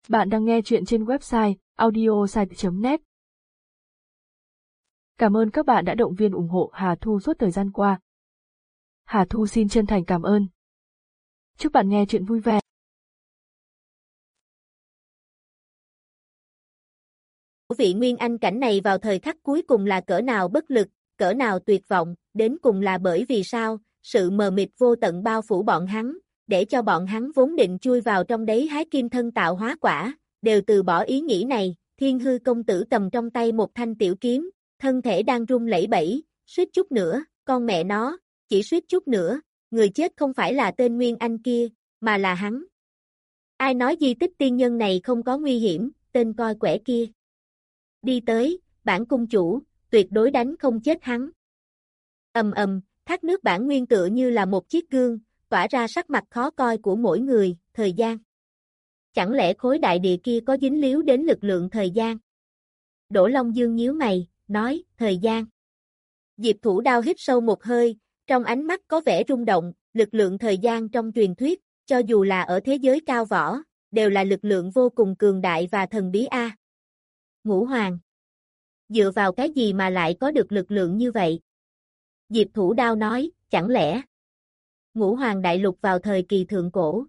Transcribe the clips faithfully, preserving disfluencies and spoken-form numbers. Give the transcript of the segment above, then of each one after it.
Bạn đang nghe chuyện trên website audiosite chấm net. Cảm ơn các bạn đã động viên ủng hộ Hà Thu suốt thời gian qua. Hà Thu xin chân thành cảm ơn. Chúc bạn nghe chuyện vui vẻ. Vị Nguyên Anh cảnh này vào thời khắc cuối cùng là cỡ nào bất lực, cỡ nào tuyệt vọng, đến cùng là bởi vì sao, sự mờ mịt vô tận bao phủ bọn hắn, để cho bọn hắn vốn định chui vào trong đấy hái kim thân tạo hóa quả, đều từ bỏ ý nghĩ này. Thiên Hư công tử cầm trong tay một thanh tiểu kiếm, thân thể đang run lẩy bẩy, suýt chút nữa, con mẹ nó, chỉ suýt chút nữa, người chết không phải là tên Nguyên Anh kia, mà là hắn. Ai nói di tích tiên nhân này không có nguy hiểm, tên coi quẻ kia. Đi tới, bản cung chủ, tuyệt đối đánh không chết hắn. Ầm ầm, thác nước bản nguyên tựa như là một chiếc gương, tỏa ra sắc mặt khó coi của mỗi người. Thời gian. Chẳng lẽ khối đại địa kia có dính líu đến lực lượng thời gian? Đỗ Long Dương nhíu mày, nói, thời gian. Diệp Thủ Đao hít sâu một hơi, trong ánh mắt có vẻ rung động, lực lượng thời gian trong truyền thuyết, cho dù là ở thế giới cao võ, đều là lực lượng vô cùng cường đại và thần bí a. Ngũ Hoàng. Dựa vào cái gì mà lại có được lực lượng như vậy? Diệp Thủ Đao nói, chẳng lẽ Ngũ Hoàng đại lục vào thời kỳ thượng cổ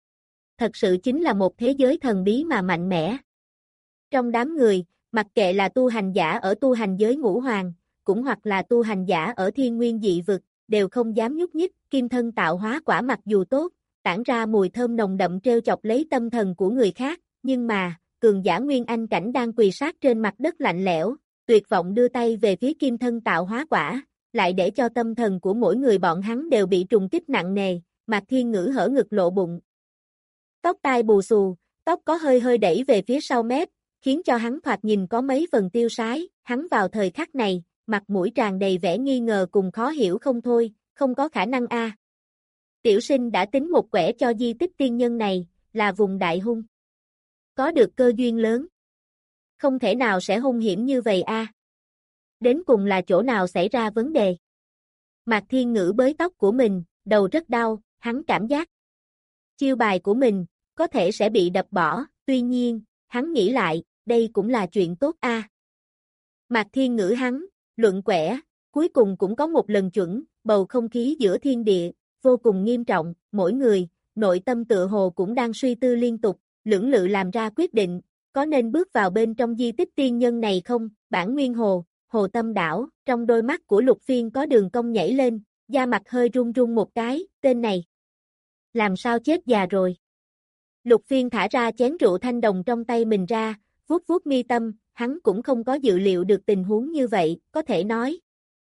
thật sự chính là một thế giới thần bí mà mạnh mẽ. Trong đám người, mặc kệ là tu hành giả ở tu hành giới Ngũ Hoàng, cũng hoặc là tu hành giả ở thiên nguyên dị vực, đều không dám nhúc nhích. Kim thân tạo hóa quả mặc dù tốt, tản ra mùi thơm nồng đậm treo chọc lấy tâm thần của người khác, nhưng mà, cường giả Nguyên Anh cảnh đang quỳ sát trên mặt đất lạnh lẽo, tuyệt vọng đưa tay về phía kim thân tạo hóa quả, lại để cho tâm thần của mỗi người bọn hắn đều bị trùng kích nặng nề. Mạc Thiên Ngữ hở ngực lộ bụng. Tóc tai bù xù, tóc có hơi hơi đẩy về phía sau mép, khiến cho hắn thoạt nhìn có mấy phần tiêu sái. Hắn vào thời khắc này, mặt mũi tràn đầy vẻ nghi ngờ cùng khó hiểu không thôi, không có khả năng a. Tiểu sinh đã tính một quẻ cho di tích tiên nhân này, là vùng đại hung. Có được cơ duyên lớn. Không thể nào sẽ hung hiểm như vậy a. Đến cùng là chỗ nào xảy ra vấn đề? Mạc Thiên Ngữ bới tóc của mình, đầu rất đau, hắn cảm giác chiêu bài của mình có thể sẽ bị đập bỏ, tuy nhiên, hắn nghĩ lại, đây cũng là chuyện tốt a. À. Mạc Thiên Ngữ hắn, luận quẻ, cuối cùng cũng có một lần chuẩn, bầu không khí giữa thiên địa, vô cùng nghiêm trọng, mỗi người, nội tâm tựa hồ cũng đang suy tư liên tục, lưỡng lự làm ra quyết định, có nên bước vào bên trong di tích tiên nhân này không? Bản Nguyên Hồ, Hồ Tâm Đảo, trong đôi mắt của Lục Phiên có đường cong nhảy lên, da mặt hơi run run một cái, tên này. Làm sao chết già rồi? Lục Phiên thả ra chén rượu thanh đồng trong tay mình ra, vuốt vuốt mi tâm, hắn cũng không có dự liệu được tình huống như vậy, có thể nói.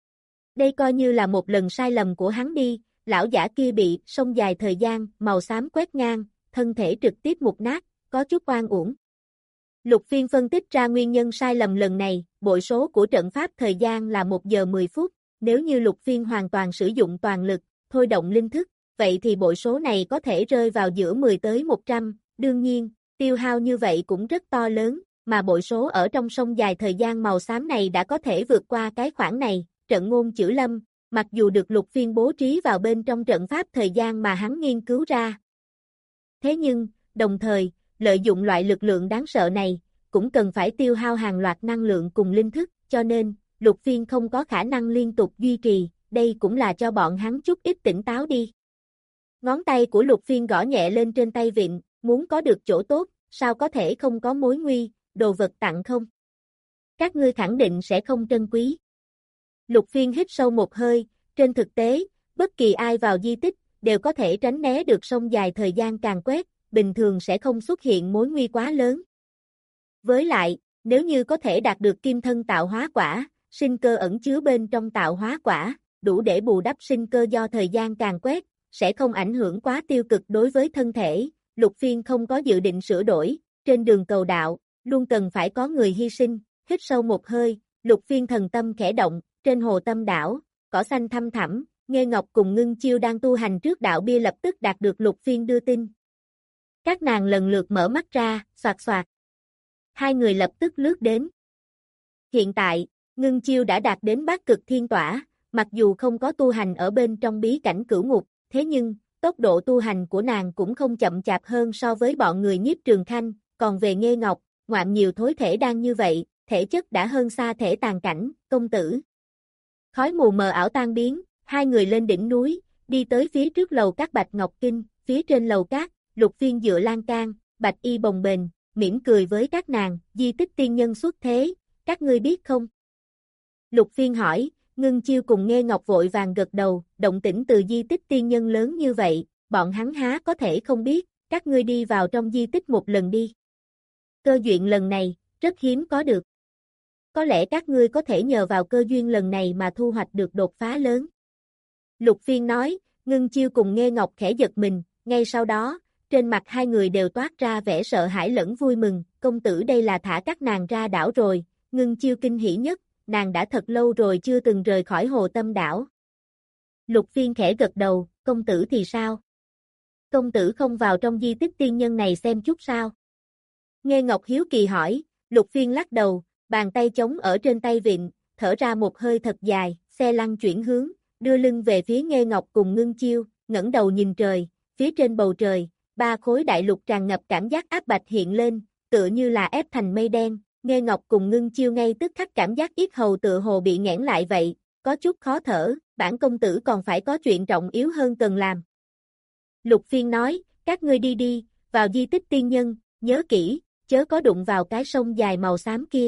Đây coi như là một lần sai lầm của hắn đi, lão giả kia bị sông dài thời gian, màu xám quét ngang, thân thể trực tiếp mục nát, có chút oan uổng. Lục Phiên phân tích ra nguyên nhân sai lầm lần này, bội số của trận pháp thời gian là một giờ mười phút, nếu như Lục Phiên hoàn toàn sử dụng toàn lực, thôi động linh thức, vậy thì bội số này có thể rơi vào giữa mười tới một trăm, đương nhiên, tiêu hao như vậy cũng rất to lớn, mà bội số ở trong sông dài thời gian màu xám này đã có thể vượt qua cái khoảng này. Trận ngôn chữ lâm, mặc dù được Lục Phiên bố trí vào bên trong trận pháp thời gian mà hắn nghiên cứu ra. Thế nhưng, đồng thời, lợi dụng loại lực lượng đáng sợ này, cũng cần phải tiêu hao hàng loạt năng lượng cùng linh thức, cho nên, Lục Phiên không có khả năng liên tục duy trì, đây cũng là cho bọn hắn chút ít tỉnh táo đi. Ngón tay của Lục Phiên gõ nhẹ lên trên tay vịn, muốn có được chỗ tốt, sao có thể không có mối nguy, đồ vật tặng không? Các ngươi khẳng định sẽ không trân quý. Lục Phiên hít sâu một hơi, trên thực tế, bất kỳ ai vào di tích, đều có thể tránh né được sông dài thời gian càn quét, bình thường sẽ không xuất hiện mối nguy quá lớn. Với lại, nếu như có thể đạt được kim thân tạo hóa quả, sinh cơ ẩn chứa bên trong tạo hóa quả, đủ để bù đắp sinh cơ do thời gian càn quét, sẽ không ảnh hưởng quá tiêu cực đối với thân thể. Lục Phiên không có dự định sửa đổi, trên đường cầu đạo, luôn cần phải có người hy sinh. Hít sâu một hơi, Lục Phiên thần tâm khẽ động, trên Hồ Tâm Đảo, cỏ xanh thăm thẳm, Nghê Ngọc cùng Ngưng Chiêu đang tu hành trước đạo bia lập tức đạt được Lục Phiên đưa tin. Các nàng lần lượt mở mắt ra, xoạt xoạt. Hai người lập tức lướt đến. Hiện tại, Ngưng Chiêu đã đạt đến bát cực thiên tỏa, mặc dù không có tu hành ở bên trong bí cảnh cửu ngục, thế nhưng, tốc độ tu hành của nàng cũng không chậm chạp hơn so với bọn người Nhiếp Trường Khanh, còn về Nghê Ngọc, ngoạm nhiều thối thể đang như vậy, thể chất đã hơn xa thể tàn cảnh, công tử. Khói mù mờ ảo tan biến, hai người lên đỉnh núi, đi tới phía trước lầu các Bạch Ngọc Kinh, phía trên lầu các, Lục Phiên dựa lan can, Bạch y bồng bềnh, mỉm cười với các nàng, di tích tiên nhân xuất thế, các ngươi biết không? Lục Phiên hỏi, Ngưng Chiêu cùng Nghê Ngọc vội vàng gật đầu, động tĩnh từ di tích tiên nhân lớn như vậy, bọn hắn há có thể không biết, các ngươi đi vào trong di tích một lần đi. Cơ duyên lần này, rất hiếm có được. Có lẽ các ngươi có thể nhờ vào cơ duyên lần này mà thu hoạch được đột phá lớn. Lục Phiên nói, Ngưng Chiêu cùng Nghê Ngọc khẽ giật mình, ngay sau đó, trên mặt hai người đều toát ra vẻ sợ hãi lẫn vui mừng, công tử đây là thả các nàng ra đảo rồi, Ngưng Chiêu kinh hỉ nhất, nàng đã thật lâu rồi chưa từng rời khỏi Hồ Tâm đảo. Lục Phiên khẽ gật đầu, công tử thì sao? Công tử không vào trong di tích tiên nhân này xem chút sao? Nghê Ngọc hiếu kỳ hỏi, Lục Phiên lắc đầu, bàn tay chống ở trên tay vịn, thở ra một hơi thật dài, xe lăn chuyển hướng, đưa lưng về phía Nghê Ngọc cùng Ngưng Chiêu, ngẩng đầu nhìn trời, phía trên bầu trời, ba khối đại lục tràn ngập cảm giác áp bạch hiện lên, tựa như là ép thành mây đen, Nghê Ngọc cùng Ngưng Chiêu ngay tức khắc cảm giác yết hầu tựa hồ bị nghẽn lại vậy, có chút khó thở, bản công tử còn phải có chuyện trọng yếu hơn cần làm. Lục Phiên nói, các ngươi đi đi, vào di tích tiên nhân, nhớ kỹ, chớ có đụng vào cái sông dài màu xám kia.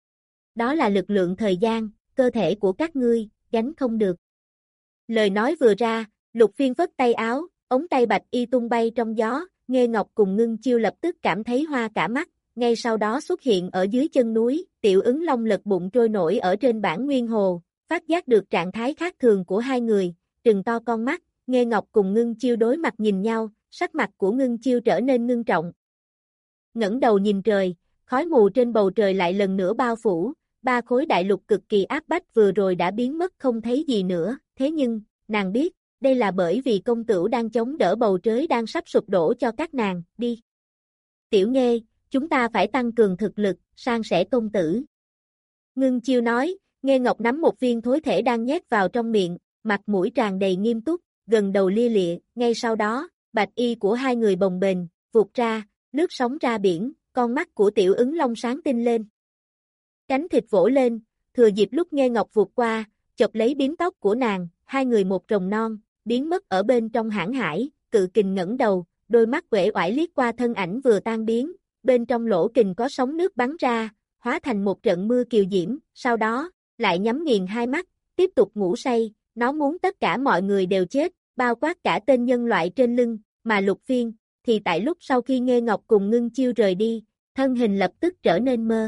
Đó là lực lượng thời gian, cơ thể của các ngươi, gánh không được. Lời nói vừa ra, Lục Phiên vất tay áo, ống tay bạch y tung bay trong gió, Nghê Ngọc cùng Ngưng Chiêu lập tức cảm thấy hoa cả mắt, ngay sau đó xuất hiện ở dưới chân núi, Tiểu Ứng Long lật bụng trôi nổi ở trên bản nguyên hồ, phát giác được trạng thái khác thường của hai người, trừng to con mắt, Nghê Ngọc cùng Ngưng Chiêu đối mặt nhìn nhau, sắc mặt của Ngưng Chiêu trở nên ngưng trọng. Ngẩng đầu nhìn trời, khói mù trên bầu trời lại lần nữa bao phủ, ba khối đại lục cực kỳ áp bách vừa rồi đã biến mất không thấy gì nữa, thế nhưng, nàng biết, đây là bởi vì công tử đang chống đỡ bầu trời đang sắp sụp đổ cho các nàng, đi. Tiểu Nghê, chúng ta phải tăng cường thực lực, san sẻ công tử. Ngưng Chiêu nói, Nghê Ngọc nắm một viên thối thể đang nhét vào trong miệng, mặt mũi tràn đầy nghiêm túc, gần đầu lia lịa, ngay sau đó, bạch y của hai người bồng bềnh, vụt ra, lướt sóng ra biển, con mắt của Tiểu Ứng Long sáng tinh lên. Cánh thịt vỗ lên, thừa dịp lúc Nghê Ngọc vụt qua, chọc lấy bím tóc của nàng, hai người một rồng non, biến mất ở bên trong hãn hải, cự kình ngẩng đầu, đôi mắt uể oải liếc qua thân ảnh vừa tan biến, bên trong lỗ kình có sóng nước bắn ra, hóa thành một trận mưa kiều diễm, sau đó, lại nhắm nghiền hai mắt, tiếp tục ngủ say, nó muốn tất cả mọi người đều chết, bao quát cả tên nhân loại trên lưng, mà Lục Phiên, thì tại lúc sau khi Nghê Ngọc cùng Ngưng Chiêu rời đi, thân hình lập tức trở nên mơ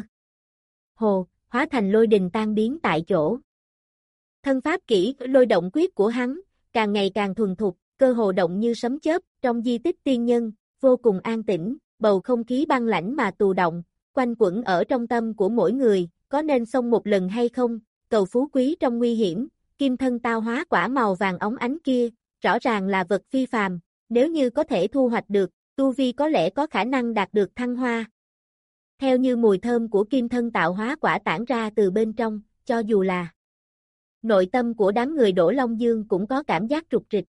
hồ, hóa thành lôi đình tan biến tại chỗ. Thân pháp kỹ lôi động quyết của hắn, càng ngày càng thuần thục, cơ hồ động như sấm chớp, trong di tích tiên nhân, vô cùng an tĩnh, bầu không khí băng lãnh mà tù động, quanh quẩn ở trong tâm của mỗi người, có nên xông một lần hay không, cầu phú quý trong nguy hiểm, kim thân tao hóa quả màu vàng óng ánh kia, rõ ràng là vật phi phàm, nếu như có thể thu hoạch được, tu vi có lẽ có khả năng đạt được thăng hoa. Theo như mùi thơm của kim thân tạo hóa quả tản ra từ bên trong, cho dù là nội tâm của đám người Đỗ Long Dương cũng có cảm giác trục trịch.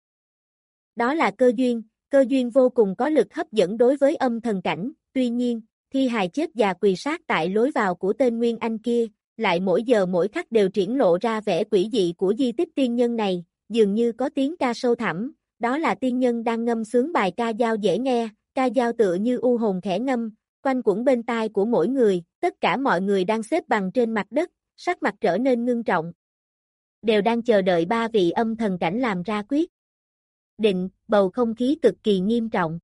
Đó là cơ duyên, cơ duyên vô cùng có lực hấp dẫn đối với âm thần cảnh, tuy nhiên, thi hài chết già quỳ sát tại lối vào của tên Nguyên Anh kia, lại mỗi giờ mỗi khắc đều triển lộ ra vẻ quỷ dị của di tích tiên nhân này, dường như có tiếng ca sâu thẳm, đó là tiên nhân đang ngâm sướng bài ca dao dễ nghe, ca dao tựa như u hồn khẽ ngâm, quanh quẩn bên tai của mỗi người, tất cả mọi người đang xếp bằng trên mặt đất, sắc mặt trở nên ngưng trọng. Đều đang chờ đợi ba vị âm thần cảnh làm ra quyết định, bầu không khí cực kỳ nghiêm trọng.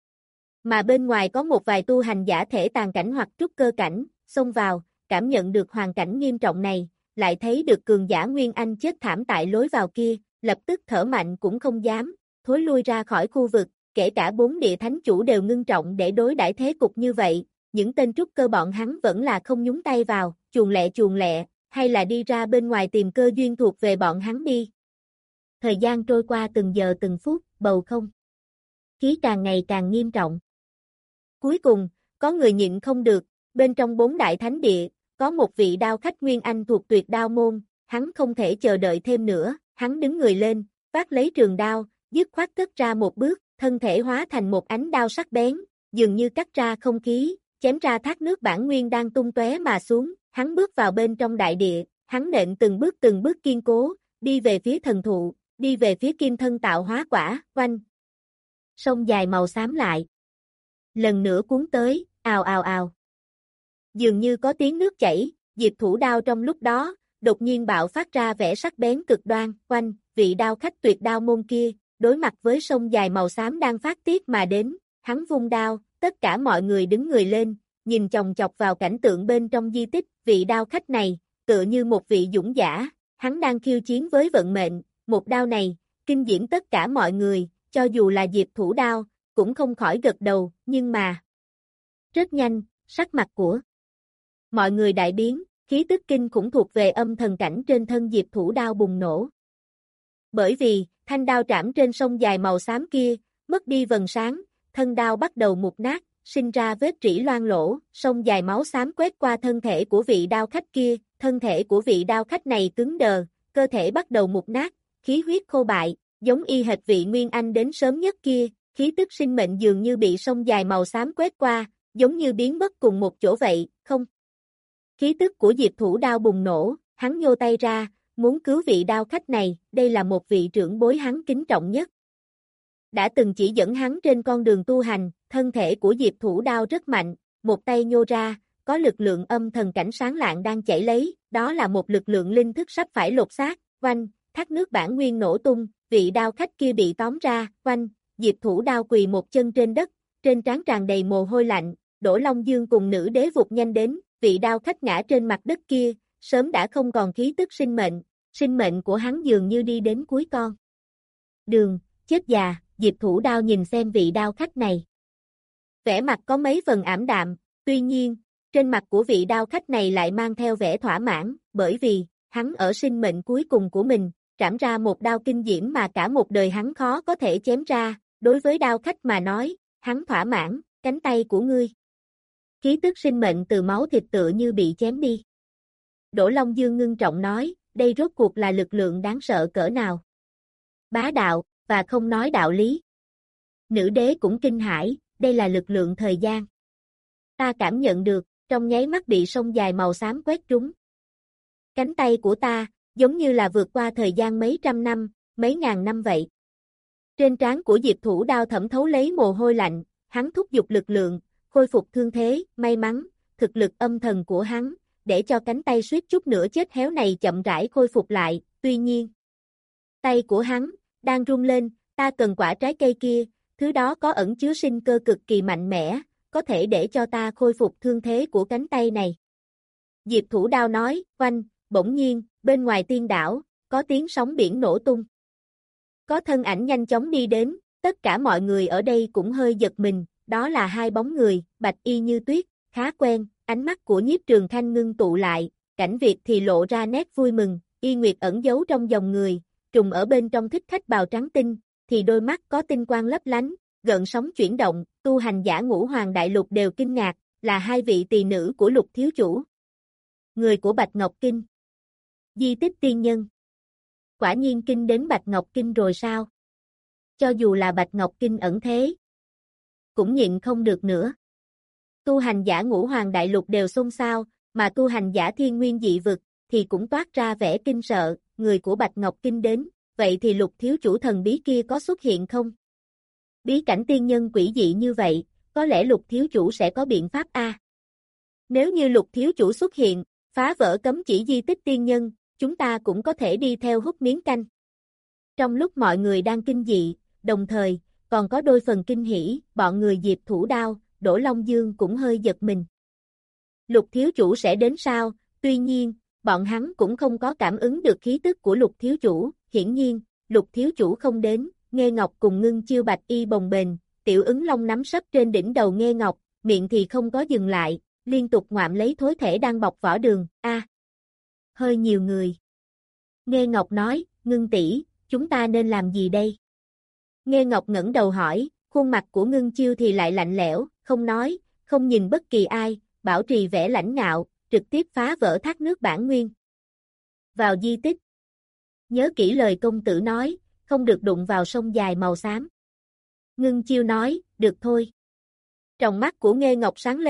Mà bên ngoài có một vài tu hành giả thể tàn cảnh hoặc trúc cơ cảnh, xông vào, cảm nhận được hoàn cảnh nghiêm trọng này, lại thấy được cường giả Nguyên Anh chết thảm tại lối vào kia, lập tức thở mạnh cũng không dám, thối lui ra khỏi khu vực, kể cả bốn địa thánh chủ đều ngưng trọng để đối đãi thế cục như vậy, những tên trúc cơ bọn hắn vẫn là không nhúng tay vào, chuồn lẹ chuồn lẹ, hay là đi ra bên ngoài tìm cơ duyên thuộc về bọn hắn đi. Thời gian trôi qua từng giờ từng phút, bầu không khí càng ngày càng nghiêm trọng. Cuối cùng, có người nhịn không được, bên trong bốn đại thánh địa, có một vị đao khách Nguyên Anh thuộc Tuyệt Đao môn, hắn không thể chờ đợi thêm nữa, hắn đứng người lên, vác lấy trường đao, dứt khoát cất ra một bước, thân thể hóa thành một ánh đao sắc bén, dường như cắt ra không khí, chém ra thác nước bản nguyên đang tung tóe mà xuống, hắn bước vào bên trong đại địa, hắn nện từng bước từng bước kiên cố, đi về phía thần thụ, đi về phía kim thân tạo hóa quả, oanh. Sông dài màu xám lại. Lần nữa cuốn tới, ào ào ào. Dường như có tiếng nước chảy, Diệp Thủ Đao trong lúc đó, đột nhiên bạo phát ra vẻ sắc bén cực đoan, oanh, vị đao khách tuyệt đao môn kia, đối mặt với sông dài màu xám đang phát tiết mà đến, hắn vung đao, tất cả mọi người đứng người lên, nhìn chòng chọc vào cảnh tượng bên trong di tích, vị đao khách này, tựa như một vị dũng giả, hắn đang khiêu chiến với vận mệnh, một đao này, kinh diễm tất cả mọi người, cho dù là Diệp Thủ Đao, cũng không khỏi gật đầu, nhưng mà... Rất nhanh, sắc mặt của mọi người đại biến, khí tức kinh khủng thuộc về âm thần cảnh trên thân Diệp Thủ Đao bùng nổ. Bởi vì, thanh đao trảm trên sông dài màu xám kia, mất đi vầng sáng, thân đao bắt đầu mục nát, sinh ra vết rỉ loang lỗ, sông dài máu xám quét qua thân thể của vị đao khách kia, thân thể của vị đao khách này cứng đờ, cơ thể bắt đầu mục nát, khí huyết khô bại, giống y hệt vị Nguyên Anh đến sớm nhất kia, khí tức sinh mệnh dường như bị sông dài màu xám quét qua, giống như biến mất cùng một chỗ vậy, không. Khí tức của Diệp Thủ Đao bùng nổ, hắn nhô tay ra, muốn cứu vị đao khách này, đây là một vị trưởng bối hắn kính trọng nhất. Đã từng chỉ dẫn hắn trên con đường tu hành, thân thể của Diệp Thủ Đao rất mạnh, một tay nhô ra, có lực lượng âm thần cảnh sáng lạng đang chảy lấy, đó là một lực lượng linh thức sắp phải lột xác, oanh, thác nước bản nguyên nổ tung, vị đao khách kia bị tóm ra, oanh, Diệp Thủ Đao quỳ một chân trên đất, trên trán tràn đầy mồ hôi lạnh, Đỗ Long Dương cùng nữ đế vụt nhanh đến, vị đao khách ngã trên mặt đất kia, sớm đã không còn khí tức sinh mệnh, sinh mệnh của hắn dường như đi đến cuối con đường, chết già, Diệp Thủ Đao nhìn xem vị đao khách này. Vẻ mặt có mấy phần ảm đạm, tuy nhiên, trên mặt của vị đao khách này lại mang theo vẻ thỏa mãn, bởi vì, hắn ở sinh mệnh cuối cùng của mình, trảm ra một đao kinh diễm mà cả một đời hắn khó có thể chém ra, đối với đao khách mà nói, hắn thỏa mãn, cánh tay của ngươi. Khí tức sinh mệnh từ máu thịt tựa như bị chém đi. Đỗ Long Dương ngưng trọng nói, đây rốt cuộc là lực lượng đáng sợ cỡ nào. Bá đạo, và không nói đạo lý. Nữ đế cũng kinh hãi, đây là lực lượng thời gian. Ta cảm nhận được, trong nháy mắt bị sông dài màu xám quét trúng. Cánh tay của ta, giống như là vượt qua thời gian mấy trăm năm, mấy ngàn năm vậy. Trên trán của Diệp Thủ Đao thẩm thấu lấy mồ hôi lạnh, hắn thúc giục lực lượng, khôi phục thương thế, may mắn, thực lực âm thần của hắn, để cho cánh tay suýt chút nữa chết héo này chậm rãi khôi phục lại, tuy nhiên. Tay của hắn, đang rung lên, ta cần quả trái cây kia, thứ đó có ẩn chứa sinh cơ cực kỳ mạnh mẽ, có thể để cho ta khôi phục thương thế của cánh tay này. Diệp Thủ Đao nói, oanh, bỗng nhiên, bên ngoài tiên đảo, có tiếng sóng biển nổ tung. Có thân ảnh nhanh chóng đi đến, tất cả mọi người ở đây cũng hơi giật mình, đó là hai bóng người, bạch y như tuyết, khá quen, ánh mắt của Nhiếp Trường Khanh ngưng tụ lại, Cảnh Việt thì lộ ra nét vui mừng, Y Nguyệt ẩn giấu trong dòng người, trùng ở bên trong thích khách bào trắng tinh, thì đôi mắt có tinh quang lấp lánh, gợn sóng chuyển động, tu hành giả Ngũ Hoàng Đại Lục đều kinh ngạc, là hai vị tỳ nữ của Lục thiếu chủ. Người của Bạch Ngọc Kinh. Di tích tiên nhân. Quả nhiên kinh đến Bạch Ngọc Kinh rồi sao? Cho dù là Bạch Ngọc Kinh ẩn thế, cũng nhịn không được nữa. Tu hành giả Ngũ Hoàng Đại Lục đều xôn xao, mà tu hành giả Thiên Nguyên dị vực, thì cũng toát ra vẻ kinh sợ, người của Bạch Ngọc Kinh đến, vậy thì Lục thiếu chủ thần bí kia có xuất hiện không? Bí cảnh tiên nhân quỷ dị như vậy, có lẽ Lục thiếu chủ sẽ có biện pháp a. Nếu như Lục thiếu chủ xuất hiện, phá vỡ cấm chỉ di tích tiên nhân, chúng ta cũng có thể đi theo hút miếng canh. Trong lúc mọi người đang kinh dị, đồng thời, còn có đôi phần kinh hỉ, bọn người Diệp Thủ Đao, Đỗ Long Dương cũng hơi giật mình. Lục thiếu chủ sẽ đến sao? Tuy nhiên, bọn hắn cũng không có cảm ứng được khí tức của Lục thiếu chủ, hiển nhiên, Lục thiếu chủ không đến, Nghê Ngọc cùng Ngưng Chiêu bạch y bồng bềnh, Tiểu Ứng Long nắm sấp trên đỉnh đầu Nghê Ngọc, miệng thì không có dừng lại, liên tục ngoạm lấy thối thể đang bọc vỏ đường, a, à, hơi nhiều người. Nghê Ngọc nói, Ngưng tỷ, chúng ta nên làm gì đây? Nghê Ngọc ngẩng đầu hỏi, khuôn mặt của Ngưng Chiêu thì lại lạnh lẽo, không nói, không nhìn bất kỳ ai, bảo trì vẻ lãnh ngạo, trực tiếp phá vỡ thác nước bản nguyên. Vào di tích. Nhớ kỹ lời công tử nói, không được đụng vào sông dài màu xám. Ngưng Chiêu nói, được thôi. Tròng mắt của Nghê Ngọc sáng lên,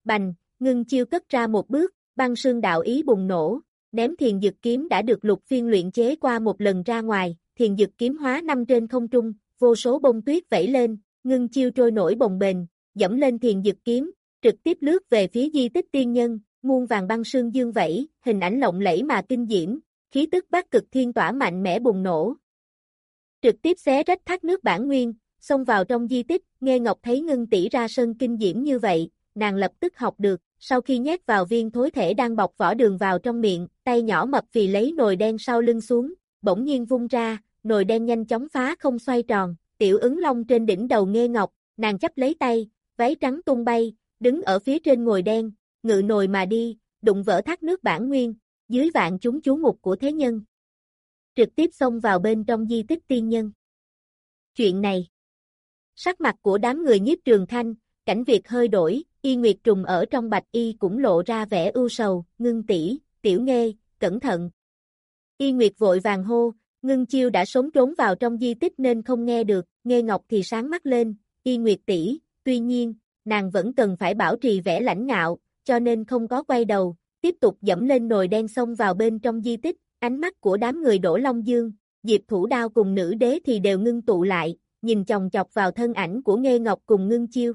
Bành, Ngưng Chiêu cất ra một bước, băng sương đạo ý bùng nổ, ném thiền dực kiếm đã được Lục Phiên luyện chế qua một lần ra ngoài, thiền dực kiếm hóa năm trên không trung, vô số bông tuyết vẩy lên, Ngưng Chiêu trôi nổi bồng bềnh, dẫm lên thiền dực kiếm, trực tiếp lướt về phía di tích tiên nhân, muôn vàng băng sương dương vẩy, hình ảnh lộng lẫy mà kinh diễm, khí tức Bắc Cực Thiên tỏa mạnh mẽ bùng nổ. Trực tiếp xé rách thác nước bản nguyên, xông vào trong di tích, Nghê Ngọc thấy Ngưng tỷ ra sân kinh diễm như vậy, nàng lập tức học được, sau khi nhét vào viên thối thể đang bọc vỏ đường vào trong miệng, tay nhỏ mập phì lấy nồi đen sau lưng xuống, bỗng nhiên vung ra, nồi đen nhanh chóng phá không xoay tròn, tiểu ứng long trên đỉnh đầu Nghê Ngọc, nàng chấp lấy tay, váy trắng tung bay, đứng ở phía trên ngồi đen, ngự nồi mà đi, đụng vỡ thác nước bản nguyên, dưới vạn chúng chú mục của thế nhân. Trực tiếp xông vào bên trong di tích tiên nhân. Chuyện này. Sắc mặt của đám người Nhiếp Trường Khanh, Cảnh Việt hơi đổi, Y Nguyệt Trùng ở trong bạch y cũng lộ ra vẻ ưu sầu, Ngưng tỷ, Tiểu Nghê, cẩn thận. Y Nguyệt vội vàng hô, Ngưng Chiêu đã sống trốn vào trong di tích nên không nghe được, Nghê Ngọc thì sáng mắt lên, Y Nguyệt tỷ, tuy nhiên, nàng vẫn cần phải bảo trì vẻ lãnh ngạo, cho nên không có quay đầu, tiếp tục dẫm lên nồi đen xông vào bên trong di tích, ánh mắt của đám người Đỗ Long Dương, Diệp Thủ Đao cùng nữ đế thì đều ngưng tụ lại, nhìn chòng chọc vào thân ảnh của Nghê Ngọc cùng Ngưng Chiêu.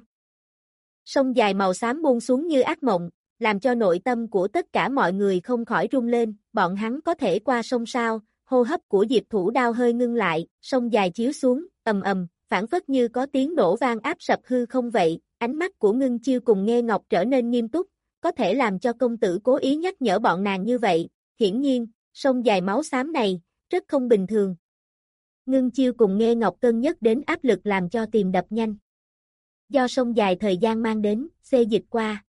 Sông dài màu xám buông xuống như ác mộng, làm cho nội tâm của tất cả mọi người không khỏi rung lên, bọn hắn có thể qua sông sao, hô hấp của Diệp Thủ Đao hơi ngưng lại, sông dài chiếu xuống, ầm ầm, phản phất như có tiếng nổ vang áp sập hư không vậy, ánh mắt của Ngưng Chiêu cùng Nghê Ngọc trở nên nghiêm túc, có thể làm cho công tử cố ý nhắc nhở bọn nàng như vậy, hiển nhiên, sông dài máu xám này, rất không bình thường. Ngưng Chiêu cùng Nghê Ngọc cân nhắc đến áp lực làm cho tim đập nhanh. Do sông dài thời gian mang đến, xê dịch qua.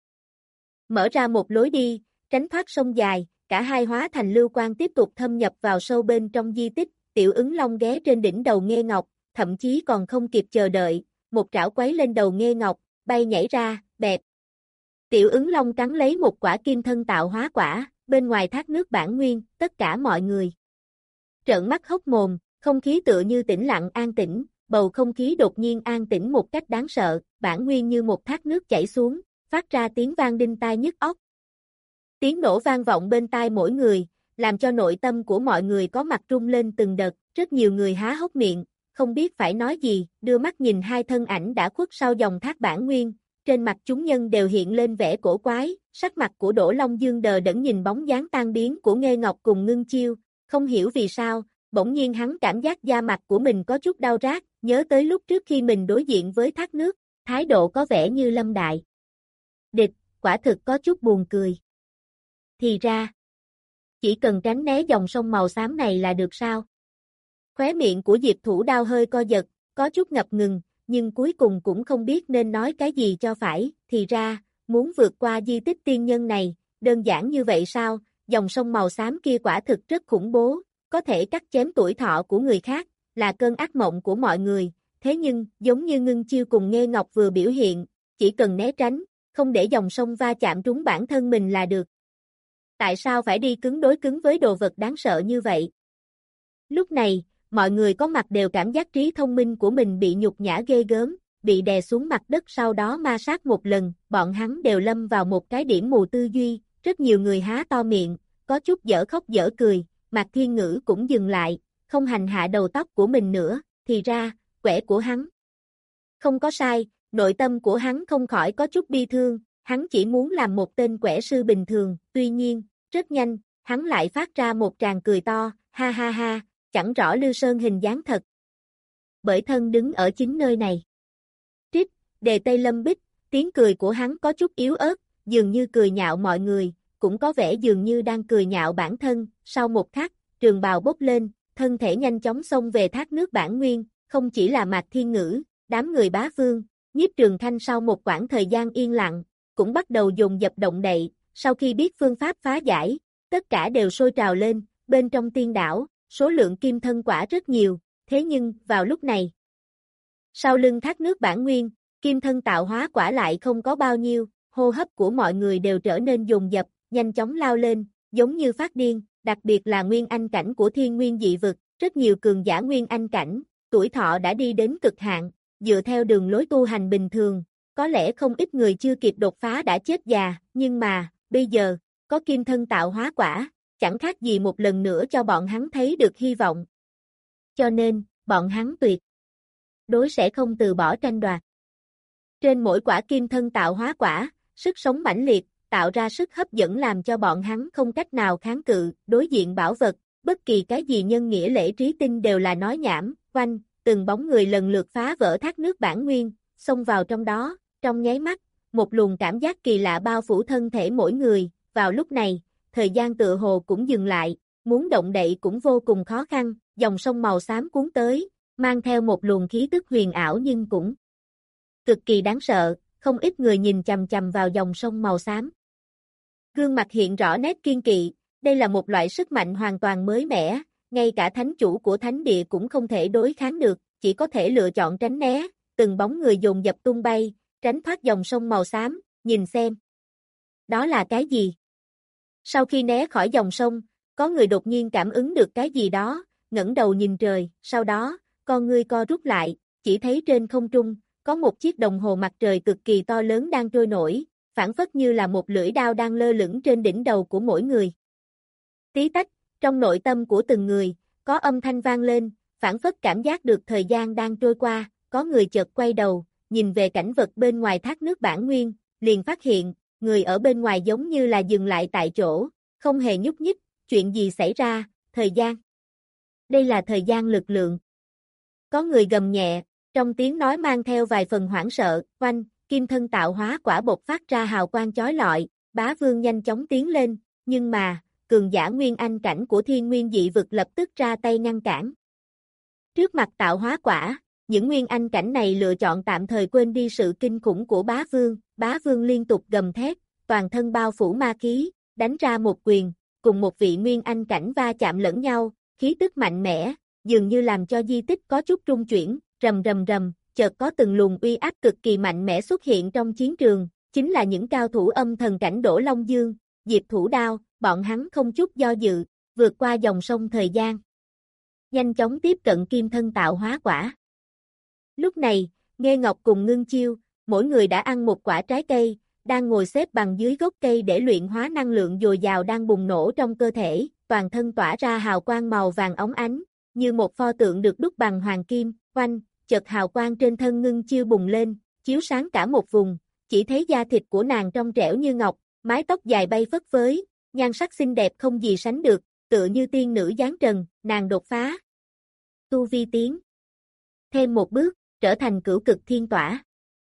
Mở ra một lối đi, tránh thoát sông dài, cả hai hóa thành lưu quang tiếp tục thâm nhập vào sâu bên trong di tích, tiểu ứng long ghé trên đỉnh đầu Nghê Ngọc, thậm chí còn không kịp chờ đợi, một trảo quấy lên đầu Nghê Ngọc, bay nhảy ra, bẹp. Tiểu ứng long cắn lấy một quả kim thân tạo hóa quả, bên ngoài thác nước bản nguyên, tất cả mọi người trợn mắt hốc mồm, không khí tựa như tĩnh lặng an tĩnh, bầu không khí đột nhiên an tĩnh một cách đáng sợ, bản nguyên như một thác nước chảy xuống, phát ra tiếng vang đinh tai nhức óc. Tiếng nổ vang vọng bên tai mỗi người, làm cho nội tâm của mọi người có mặt rung lên từng đợt, rất nhiều người há hốc miệng, không biết phải nói gì, đưa mắt nhìn hai thân ảnh đã khuất sau dòng thác bản nguyên, trên mặt chúng nhân đều hiện lên vẻ cổ quái, sắc mặt của Đỗ Long Dương đờ đẫn nhìn bóng dáng tan biến của Nghê Ngọc cùng Ngưng Chiêu, không hiểu vì sao, bỗng nhiên hắn cảm giác da mặt của mình có chút đau rát, nhớ tới lúc trước khi mình đối diện với thác nước, thái độ có vẻ như lâm đại địch, quả thực có chút buồn cười. Thì ra, chỉ cần tránh né dòng sông màu xám này là được sao? Khóe miệng của Diệp Thủ Đao hơi co giật, có chút ngập ngừng, nhưng cuối cùng cũng không biết nên nói cái gì cho phải, thì ra, muốn vượt qua di tích tiên nhân này, đơn giản như vậy sao? Dòng sông màu xám kia quả thực rất khủng bố, có thể cắt chém tuổi thọ của người khác, là cơn ác mộng của mọi người, thế nhưng, giống như Ngưng Chiêu cùng Nghê Ngọc vừa biểu hiện, chỉ cần né tránh, không để dòng sông va chạm trúng bản thân mình là được. Tại sao phải đi cứng đối cứng với đồ vật đáng sợ như vậy? Lúc này, mọi người có mặt đều cảm giác trí thông minh của mình bị nhục nhã ghê gớm, bị đè xuống mặt đất sau đó ma sát một lần, bọn hắn đều lâm vào một cái điểm mù tư duy, rất nhiều người há to miệng, có chút dở khóc dở cười, Mạc Thiên Ngữ cũng dừng lại, không hành hạ đầu tóc của mình nữa, thì ra, quẻ của hắn không có sai, nội tâm của hắn không khỏi có chút bi thương, hắn chỉ muốn làm một tên quẻ sư bình thường, tuy nhiên, rất nhanh, hắn lại phát ra một tràng cười to, ha ha ha, chẳng rõ Lư Sơn hình dáng thật. Bởi thân đứng ở chính nơi này. Trích, đề Tây Lâm Bích, tiếng cười của hắn có chút yếu ớt, dường như cười nhạo mọi người, cũng có vẻ dường như đang cười nhạo bản thân, sau một khắc, trường bào bốc lên, thân thể nhanh chóng xông về thác nước bản nguyên, không chỉ là Mạc Thiên Ngữ, đám người Bá Vương, Nhiếp Trường Khanh sau một quãng thời gian yên lặng, cũng bắt đầu dồn dập động đậy, sau khi biết phương pháp phá giải, tất cả đều sôi trào lên, bên trong tiên đảo, số lượng kim thân quả rất nhiều, thế nhưng, vào lúc này, sau lưng thác nước bản nguyên, kim thân tạo hóa quả lại không có bao nhiêu, hô hấp của mọi người đều trở nên dồn dập, nhanh chóng lao lên, giống như phát điên, đặc biệt là nguyên anh cảnh của thiên nguyên dị vực, rất nhiều cường giả nguyên anh cảnh, tuổi thọ đã đi đến cực hạn, dựa theo đường lối tu hành bình thường, có lẽ không ít người chưa kịp đột phá đã chết già, nhưng mà, bây giờ, có kim thân tạo hóa quả, chẳng khác gì một lần nữa cho bọn hắn thấy được hy vọng. Cho nên, bọn hắn tuyệt đối sẽ không từ bỏ tranh đoạt. Trên mỗi quả kim thân tạo hóa quả, sức sống mãnh liệt, tạo ra sức hấp dẫn làm cho bọn hắn không cách nào kháng cự, đối diện bảo vật, bất kỳ cái gì nhân nghĩa lễ trí tinh đều là nói nhảm, oanh, từng bóng người lần lượt phá vỡ thác nước bản nguyên, xông vào trong đó, trong nháy mắt, một luồng cảm giác kỳ lạ bao phủ thân thể mỗi người, vào lúc này, thời gian tựa hồ cũng dừng lại, muốn động đậy cũng vô cùng khó khăn, dòng sông màu xám cuốn tới, mang theo một luồng khí tức huyền ảo nhưng cũng cực kỳ đáng sợ, không ít người nhìn chằm chằm vào dòng sông màu xám. Gương mặt hiện rõ nét kiên kỵ, đây là một loại sức mạnh hoàn toàn mới mẻ, ngay cả thánh chủ của thánh địa cũng không thể đối kháng được, chỉ có thể lựa chọn tránh né, từng bóng người dồn dập tung bay, tránh thoát dòng sông màu xám, nhìn xem. Đó là cái gì? Sau khi né khỏi dòng sông, có người đột nhiên cảm ứng được cái gì đó, ngẩng đầu nhìn trời, sau đó, con ngươi co rút lại, chỉ thấy trên không trung, có một chiếc đồng hồ mặt trời cực kỳ to lớn đang trôi nổi, phản phất như là một lưỡi đao đang lơ lửng trên đỉnh đầu của mỗi người. Tí tách, trong nội tâm của từng người, có âm thanh vang lên, phản phất cảm giác được thời gian đang trôi qua, có người chợt quay đầu, nhìn về cảnh vật bên ngoài thác nước bản nguyên, liền phát hiện, người ở bên ngoài giống như là dừng lại tại chỗ, không hề nhúc nhích, chuyện gì xảy ra, thời gian. Đây là thời gian lực lượng. Có người gầm nhẹ, trong tiếng nói mang theo vài phần hoảng sợ, oanh, kim thân tạo hóa quả bộc phát ra hào quang chói lọi, bá vương nhanh chóng tiến lên, nhưng mà, cường giả nguyên anh cảnh của thiên nguyên dị vực lập tức ra tay ngăn cản. Trước mặt tạo hóa quả, những nguyên anh cảnh này lựa chọn tạm thời quên đi sự kinh khủng của bá vương, bá vương liên tục gầm thét, toàn thân bao phủ ma khí, đánh ra một quyền, cùng một vị nguyên anh cảnh va chạm lẫn nhau, khí tức mạnh mẽ, dường như làm cho di tích có chút rung chuyển, rầm rầm rầm, chợt có từng luồng uy áp cực kỳ mạnh mẽ xuất hiện trong chiến trường, chính là những cao thủ âm thần cảnh Đỗ Long Dương, Diệp Thủ Đao, bọn hắn không chút do dự, vượt qua dòng sông thời gian. Nhanh chóng tiếp cận kim thân tạo hóa quả. Lúc này, Nghê Ngọc cùng Ngưng Chiêu, mỗi người đã ăn một quả trái cây, đang ngồi xếp bằng dưới gốc cây để luyện hóa năng lượng dồi dào đang bùng nổ trong cơ thể, toàn thân tỏa ra hào quang màu vàng óng ánh, như một pho tượng được đúc bằng hoàng kim, oanh, chợt hào quang trên thân Ngưng Chiêu bùng lên, chiếu sáng cả một vùng, chỉ thấy da thịt của nàng trong trẻo như ngọc, mái tóc dài bay phất phới, nhan sắc xinh đẹp không gì sánh được, tựa như tiên nữ giáng trần, nàng đột phá. Tu vi tiến thêm một bước, trở thành cửu cực thiên tỏa.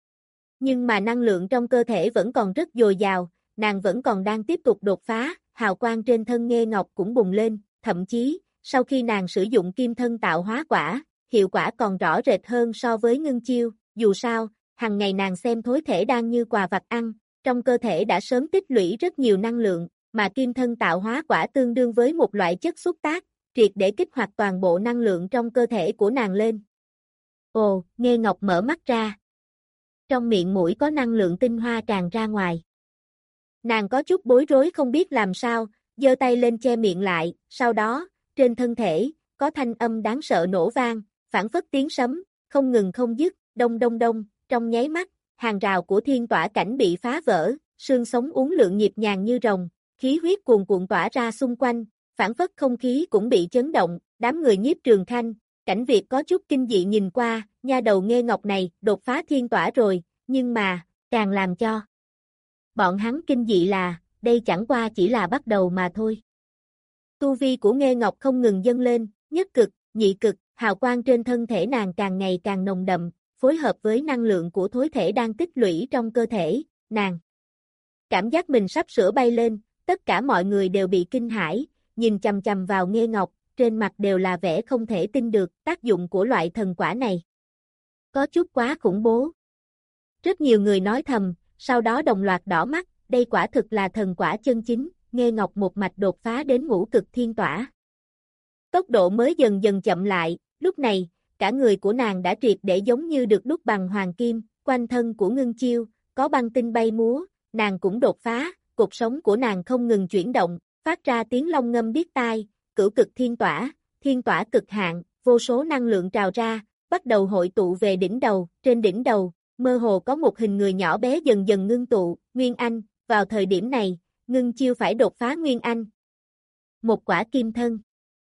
Nhưng mà năng lượng trong cơ thể vẫn còn rất dồi dào, nàng vẫn còn đang tiếp tục đột phá, hào quang trên thân Nghê Ngọc cũng bùng lên, thậm chí, sau khi nàng sử dụng kim thân tạo hóa quả, hiệu quả còn rõ rệt hơn so với Ngưng Chiêu, dù sao, hằng ngày nàng xem thối thể đang như quà vặt ăn, trong cơ thể đã sớm tích lũy rất nhiều năng lượng, mà kim thân tạo hóa quả tương đương với một loại chất xúc tác, triệt để kích hoạt toàn bộ năng lượng trong cơ thể của nàng lên. Ồ, Nghê Ngọc mở mắt ra. Trong miệng mũi có năng lượng tinh hoa tràn ra ngoài. Nàng có chút bối rối không biết làm sao, giơ tay lên che miệng lại, sau đó, trên thân thể, có thanh âm đáng sợ nổ vang, phảng phất tiếng sấm, không ngừng không dứt, đông đông đông, trong nháy mắt, hàng rào của thiên tỏa cảnh bị phá vỡ, xương sống uốn lượn nhịp nhàng như rồng, khí huyết cuồn cuộn tỏa ra xung quanh, phảng phất không khí cũng bị chấn động, đám người Nhiếp Trường Khanh, Cảnh Việt có chút kinh dị nhìn qua, nha đầu Nghê Ngọc này, đột phá thiên tỏa rồi, nhưng mà, càng làm cho bọn hắn kinh dị là, đây chẳng qua chỉ là bắt đầu mà thôi. Tu vi của Nghê Ngọc không ngừng dâng lên, nhất cực, nhị cực, hào quang trên thân thể nàng càng ngày càng nồng đậm, phối hợp với năng lượng của thối thể đang tích lũy trong cơ thể, nàng cảm giác mình sắp sửa bay lên, tất cả mọi người đều bị kinh hãi, nhìn chằm chằm vào Nghê Ngọc, trên mặt đều là vẻ không thể tin được tác dụng của loại thần quả này. Có chút quá khủng bố. Rất nhiều người nói thầm, sau đó đồng loạt đỏ mắt, đây quả thực là thần quả chân chính, Nghê Ngọc một mạch đột phá đến ngũ cực thiên tỏa. Tốc độ mới dần dần chậm lại, lúc này, cả người của nàng đã triệt để giống như được đúc bằng hoàng kim, quanh thân của Ngưng Chiêu, có băng tinh bay múa, nàng cũng đột phá, cuộc sống của nàng không ngừng chuyển động, phát ra tiếng long ngâm điếc tai, cửu cực thiên tỏa, thiên tỏa cực hạn, vô số năng lượng trào ra, bắt đầu hội tụ về đỉnh đầu, trên đỉnh đầu, mơ hồ có một hình người nhỏ bé dần dần ngưng tụ, Nguyên Anh, vào thời điểm này, ngưng chiêu phải đột phá Nguyên Anh. Một quả kim thân.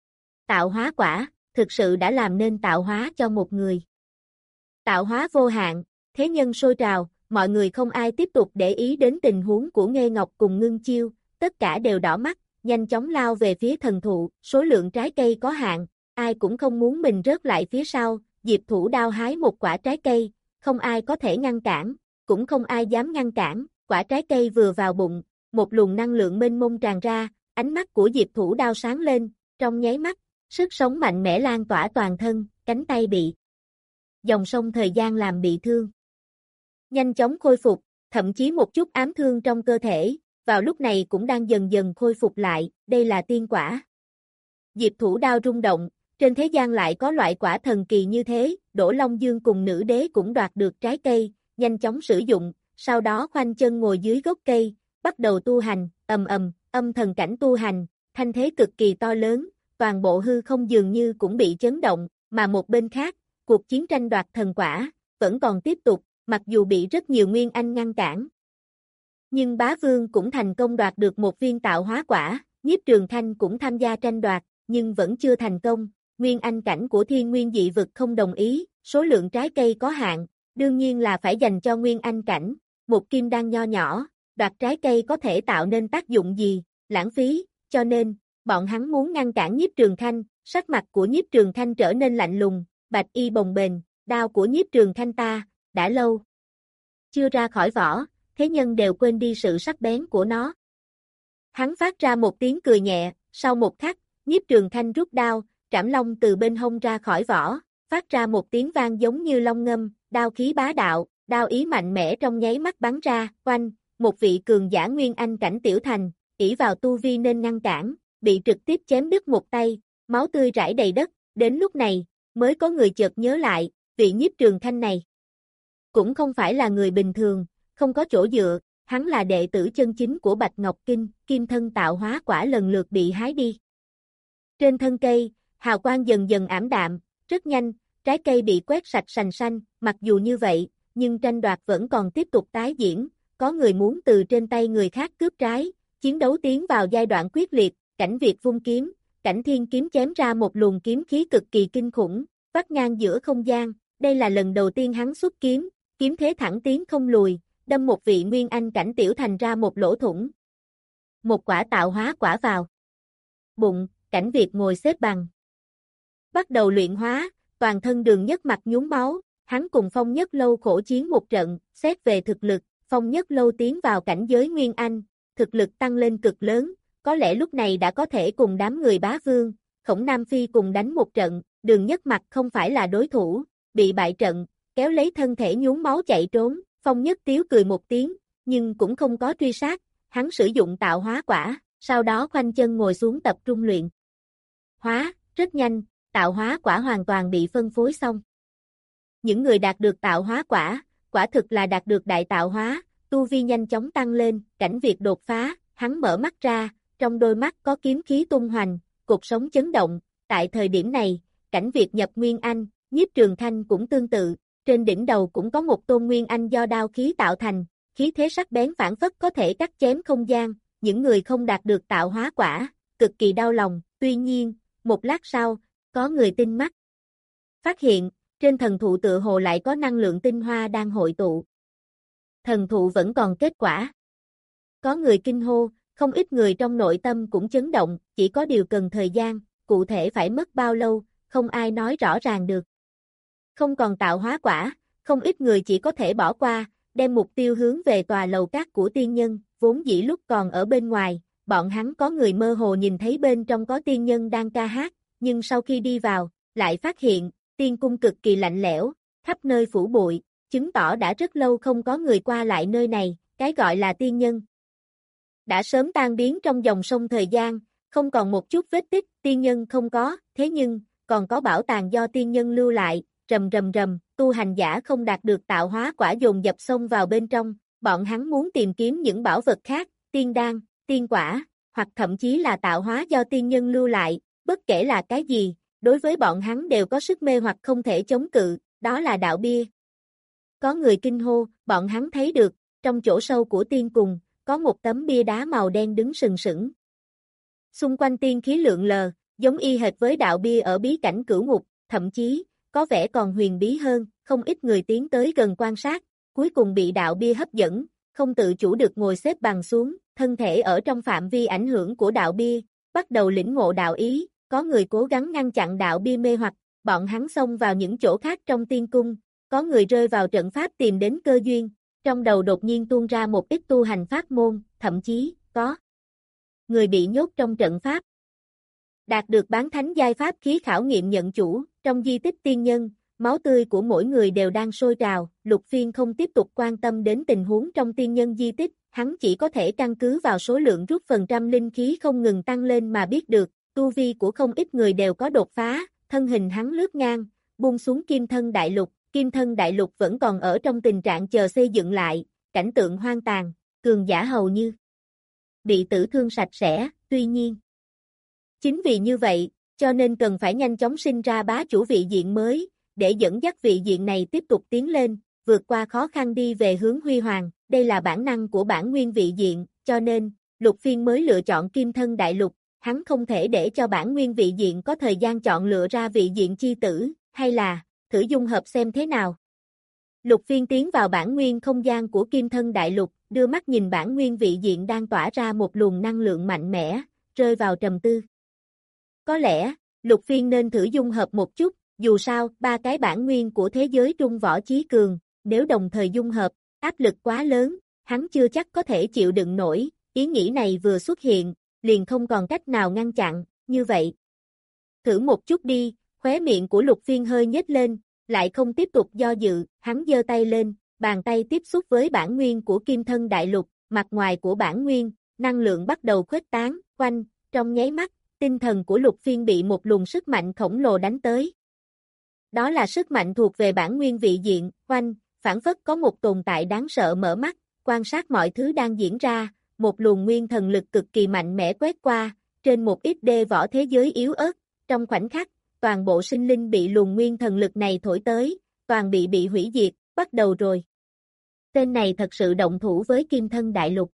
Tạo hóa quả, thực sự đã làm nên tạo hóa cho một người. Tạo hóa vô hạn, thế nhân sôi trào, mọi người không ai tiếp tục để ý đến tình huống của Nghê Ngọc cùng ngưng chiêu, tất cả đều đỏ mắt, nhanh chóng lao về phía thần thụ, số lượng trái cây có hạn, ai cũng không muốn mình rớt lại phía sau, Diệp Thủ Đao hái một quả trái cây, không ai có thể ngăn cản, cũng không ai dám ngăn cản, quả trái cây vừa vào bụng, một luồng năng lượng mênh mông tràn ra, ánh mắt của Diệp Thủ Đao sáng lên, trong nháy mắt, sức sống mạnh mẽ lan tỏa toàn thân, cánh tay bị dòng sông thời gian làm bị thương. Nhanh chóng khôi phục, thậm chí một chút ám thương trong cơ thể, vào lúc này cũng đang dần dần khôi phục lại, đây là tiên quả. Diệp Thủ Đao rung động, trên thế gian lại có loại quả thần kỳ như thế, Đỗ Long Dương cùng nữ đế cũng đoạt được trái cây, nhanh chóng sử dụng, sau đó khoanh chân ngồi dưới gốc cây, bắt đầu tu hành, ầm ầm, âm thần cảnh tu hành, thanh thế cực kỳ to lớn, toàn bộ hư không dường như cũng bị chấn động, mà một bên khác, cuộc chiến tranh đoạt thần quả, vẫn còn tiếp tục, mặc dù bị rất nhiều Nguyên Anh ngăn cản. Nhưng bá vương cũng thành công đoạt được một viên tạo hóa quả, Nhiếp Trường Thanh cũng tham gia tranh đoạt, nhưng vẫn chưa thành công, Nguyên Anh cảnh của thiên nguyên dị vực không đồng ý, số lượng trái cây có hạn, đương nhiên là phải dành cho Nguyên Anh cảnh, một kim đan nho nhỏ, đoạt trái cây có thể tạo nên tác dụng gì, lãng phí, cho nên, bọn hắn muốn ngăn cản Nhiếp Trường Thanh, sắc mặt của Nhiếp Trường Thanh trở nên lạnh lùng, bạch y bồng bềnh, đao của Nhiếp Trường Thanh ta, đã lâu chưa ra khỏi vỏ, thế nhân đều quên đi sự sắc bén của nó. Hắn phát ra một tiếng cười nhẹ, sau một khắc, Nhiếp Trường Thanh rút đao, trảm long từ bên hông ra khỏi vỏ, phát ra một tiếng vang giống như long ngâm, đao khí bá đạo, đao ý mạnh mẽ trong nháy mắt bắn ra, oanh, một vị cường giả Nguyên Anh cảnh tiểu thành, ỷ vào tu vi nên ngăn cản, bị trực tiếp chém đứt một tay, máu tươi rải đầy đất, đến lúc này, mới có người chợt nhớ lại, vị Nhiếp Trường Thanh này cũng không phải là người bình thường, không có chỗ dựa, hắn là đệ tử chân chính của Bạch Ngọc Kinh, kim thân tạo hóa quả lần lượt bị hái đi. Trên thân cây, hào quang dần dần ảm đạm, rất nhanh, trái cây bị quét sạch sành xanh, mặc dù như vậy, nhưng tranh đoạt vẫn còn tiếp tục tái diễn, có người muốn từ trên tay người khác cướp trái, chiến đấu tiến vào giai đoạn quyết liệt, Cảnh Việt vung kiếm, Cảnh Thiên kiếm chém ra một luồng kiếm khí cực kỳ kinh khủng, vắt ngang giữa không gian, đây là lần đầu tiên hắn xuất kiếm, kiếm thế thẳng tiến không lùi, đâm một vị Nguyên Anh cảnh tiểu thành ra một lỗ thủng. Một quả tạo hóa quả vào bụng, Cảnh Việt ngồi xếp bằng. Bắt đầu luyện hóa, toàn thân Đường Nhất mặt nhúm máu, hắn cùng Phong Nhất Lâu khổ chiến một trận, xét về thực lực, Phong Nhất Lâu tiến vào cảnh giới Nguyên Anh, thực lực tăng lên cực lớn, có lẽ lúc này đã có thể cùng đám người bá vương, Khổng Nam Phi cùng đánh một trận, Đường Nhất mặt không phải là đối thủ, bị bại trận, kéo lấy thân thể nhúm máu chạy trốn, Phong Nhất Tiếu cười một tiếng, nhưng cũng không có truy sát, hắn sử dụng tạo hóa quả, sau đó khoanh chân ngồi xuống tập trung luyện. Hóa, rất nhanh, tạo hóa quả hoàn toàn bị phân phối xong. Những người đạt được tạo hóa quả, quả thực là đạt được đại tạo hóa, tu vi nhanh chóng tăng lên, Cảnh Việt đột phá, hắn mở mắt ra, trong đôi mắt có kiếm khí tung hoành, cột sống chấn động, tại thời điểm này, Cảnh Việt nhập Nguyên Anh, Nhiếp Trường Thanh cũng tương tự, trên đỉnh đầu cũng có một tôn Nguyên Anh do đao khí tạo thành, khí thế sắc bén phản phất có thể cắt chém không gian, những người không đạt được tạo hóa quả, cực kỳ đau lòng, tuy nhiên, một lát sau, có người tinh mắt phát hiện, trên thần thụ tựa hồ lại có năng lượng tinh hoa đang hội tụ. Thần thụ vẫn còn kết quả. Có người kinh hô, không ít người trong nội tâm cũng chấn động, chỉ có điều cần thời gian, cụ thể phải mất bao lâu, không ai nói rõ ràng được. Không còn tạo hóa quả, không ít người chỉ có thể bỏ qua, đem mục tiêu hướng về tòa lầu cát của tiên nhân, vốn dĩ lúc còn ở bên ngoài, bọn hắn có người mơ hồ nhìn thấy bên trong có tiên nhân đang ca hát, nhưng sau khi đi vào, lại phát hiện, tiên cung cực kỳ lạnh lẽo, khắp nơi phủ bụi, chứng tỏ đã rất lâu không có người qua lại nơi này, cái gọi là tiên nhân. Đã sớm tan biến trong dòng sông thời gian, không còn một chút vết tích, tiên nhân không có, thế nhưng, còn có bảo tàng do tiên nhân lưu lại, rầm rầm rầm, tu hành giả không đạt được tạo hóa quả dồn dập xông vào bên trong, bọn hắn muốn tìm kiếm những bảo vật khác, tiên đan, tiên quả, hoặc thậm chí là tạo hóa do tiên nhân lưu lại, bất kể là cái gì, đối với bọn hắn đều có sức mê hoặc không thể chống cự, đó là đạo bia. Có người kinh hô, bọn hắn thấy được, trong chỗ sâu của tiên cung, có một tấm bia đá màu đen đứng sừng sững. Xung quanh tiên khí lượn lờ, giống y hệt với đạo bia ở bí cảnh cửu ngục, thậm chí, có vẻ còn huyền bí hơn, không ít người tiến tới gần quan sát, cuối cùng bị đạo bia hấp dẫn, không tự chủ được ngồi xếp bằng xuống, thân thể ở trong phạm vi ảnh hưởng của đạo bia, bắt đầu lĩnh ngộ đạo ý, có người cố gắng ngăn chặn đạo bia mê hoặc, bọn hắn xông vào những chỗ khác trong tiên cung, có người rơi vào trận pháp tìm đến cơ duyên, trong đầu đột nhiên tuôn ra một ít tu hành pháp môn, thậm chí, có người bị nhốt trong trận pháp. Đạt được bán thánh giai pháp khí khảo nghiệm nhận chủ, trong di tích tiên nhân, máu tươi của mỗi người đều đang sôi trào, Lục Phiên không tiếp tục quan tâm đến tình huống trong tiên nhân di tích, hắn chỉ có thể căn cứ vào số lượng rút phần trăm linh khí không ngừng tăng lên mà biết được, tu vi của không ít người đều có đột phá, thân hình hắn lướt ngang, buông xuống Kim Thân Đại Lục, Kim Thân Đại Lục vẫn còn ở trong tình trạng chờ xây dựng lại, cảnh tượng hoang tàn, cường giả hầu như bị tử thương sạch sẽ, tuy nhiên. Chính vì như vậy, cho nên cần phải nhanh chóng sinh ra bá chủ vị diện mới, để dẫn dắt vị diện này tiếp tục tiến lên, vượt qua khó khăn đi về hướng huy hoàng, đây là bản năng của bản nguyên vị diện, cho nên, Lục Phiên mới lựa chọn Kim Thân Đại Lục, hắn không thể để cho bản nguyên vị diện có thời gian chọn lựa ra vị diện chi tử, hay là, thử dung hợp xem thế nào. Lục Phiên tiến vào bản nguyên không gian của Kim Thân Đại Lục, đưa mắt nhìn bản nguyên vị diện đang tỏa ra một luồng năng lượng mạnh mẽ, rơi vào trầm tư. Có lẽ, Lục Phiên nên thử dung hợp một chút, dù sao, ba cái bản nguyên của thế giới trung võ chí cường, nếu đồng thời dung hợp, áp lực quá lớn, hắn chưa chắc có thể chịu đựng nổi, ý nghĩ này vừa xuất hiện, liền không còn cách nào ngăn chặn, như vậy. Thử một chút đi, khóe miệng của Lục Phiên hơi nhếch lên, lại không tiếp tục do dự, hắn giơ tay lên, bàn tay tiếp xúc với bản nguyên của Kim Thân Đại Lục, mặt ngoài của bản nguyên, năng lượng bắt đầu khuếch tán, quanh, trong nháy mắt, tinh thần của Lục Phiên bị một luồng sức mạnh khổng lồ đánh tới. Đó là sức mạnh thuộc về bản nguyên vị diện, quanh, phản phất có một tồn tại đáng sợ mở mắt, quan sát mọi thứ đang diễn ra, một luồng nguyên thần lực cực kỳ mạnh mẽ quét qua, trên một ít đê võ thế giới yếu ớt, trong khoảnh khắc, toàn bộ sinh linh bị luồng nguyên thần lực này thổi tới, toàn bị bị hủy diệt, bắt đầu rồi. Tên này thật sự động thủ với Kim Thân Đại Lục.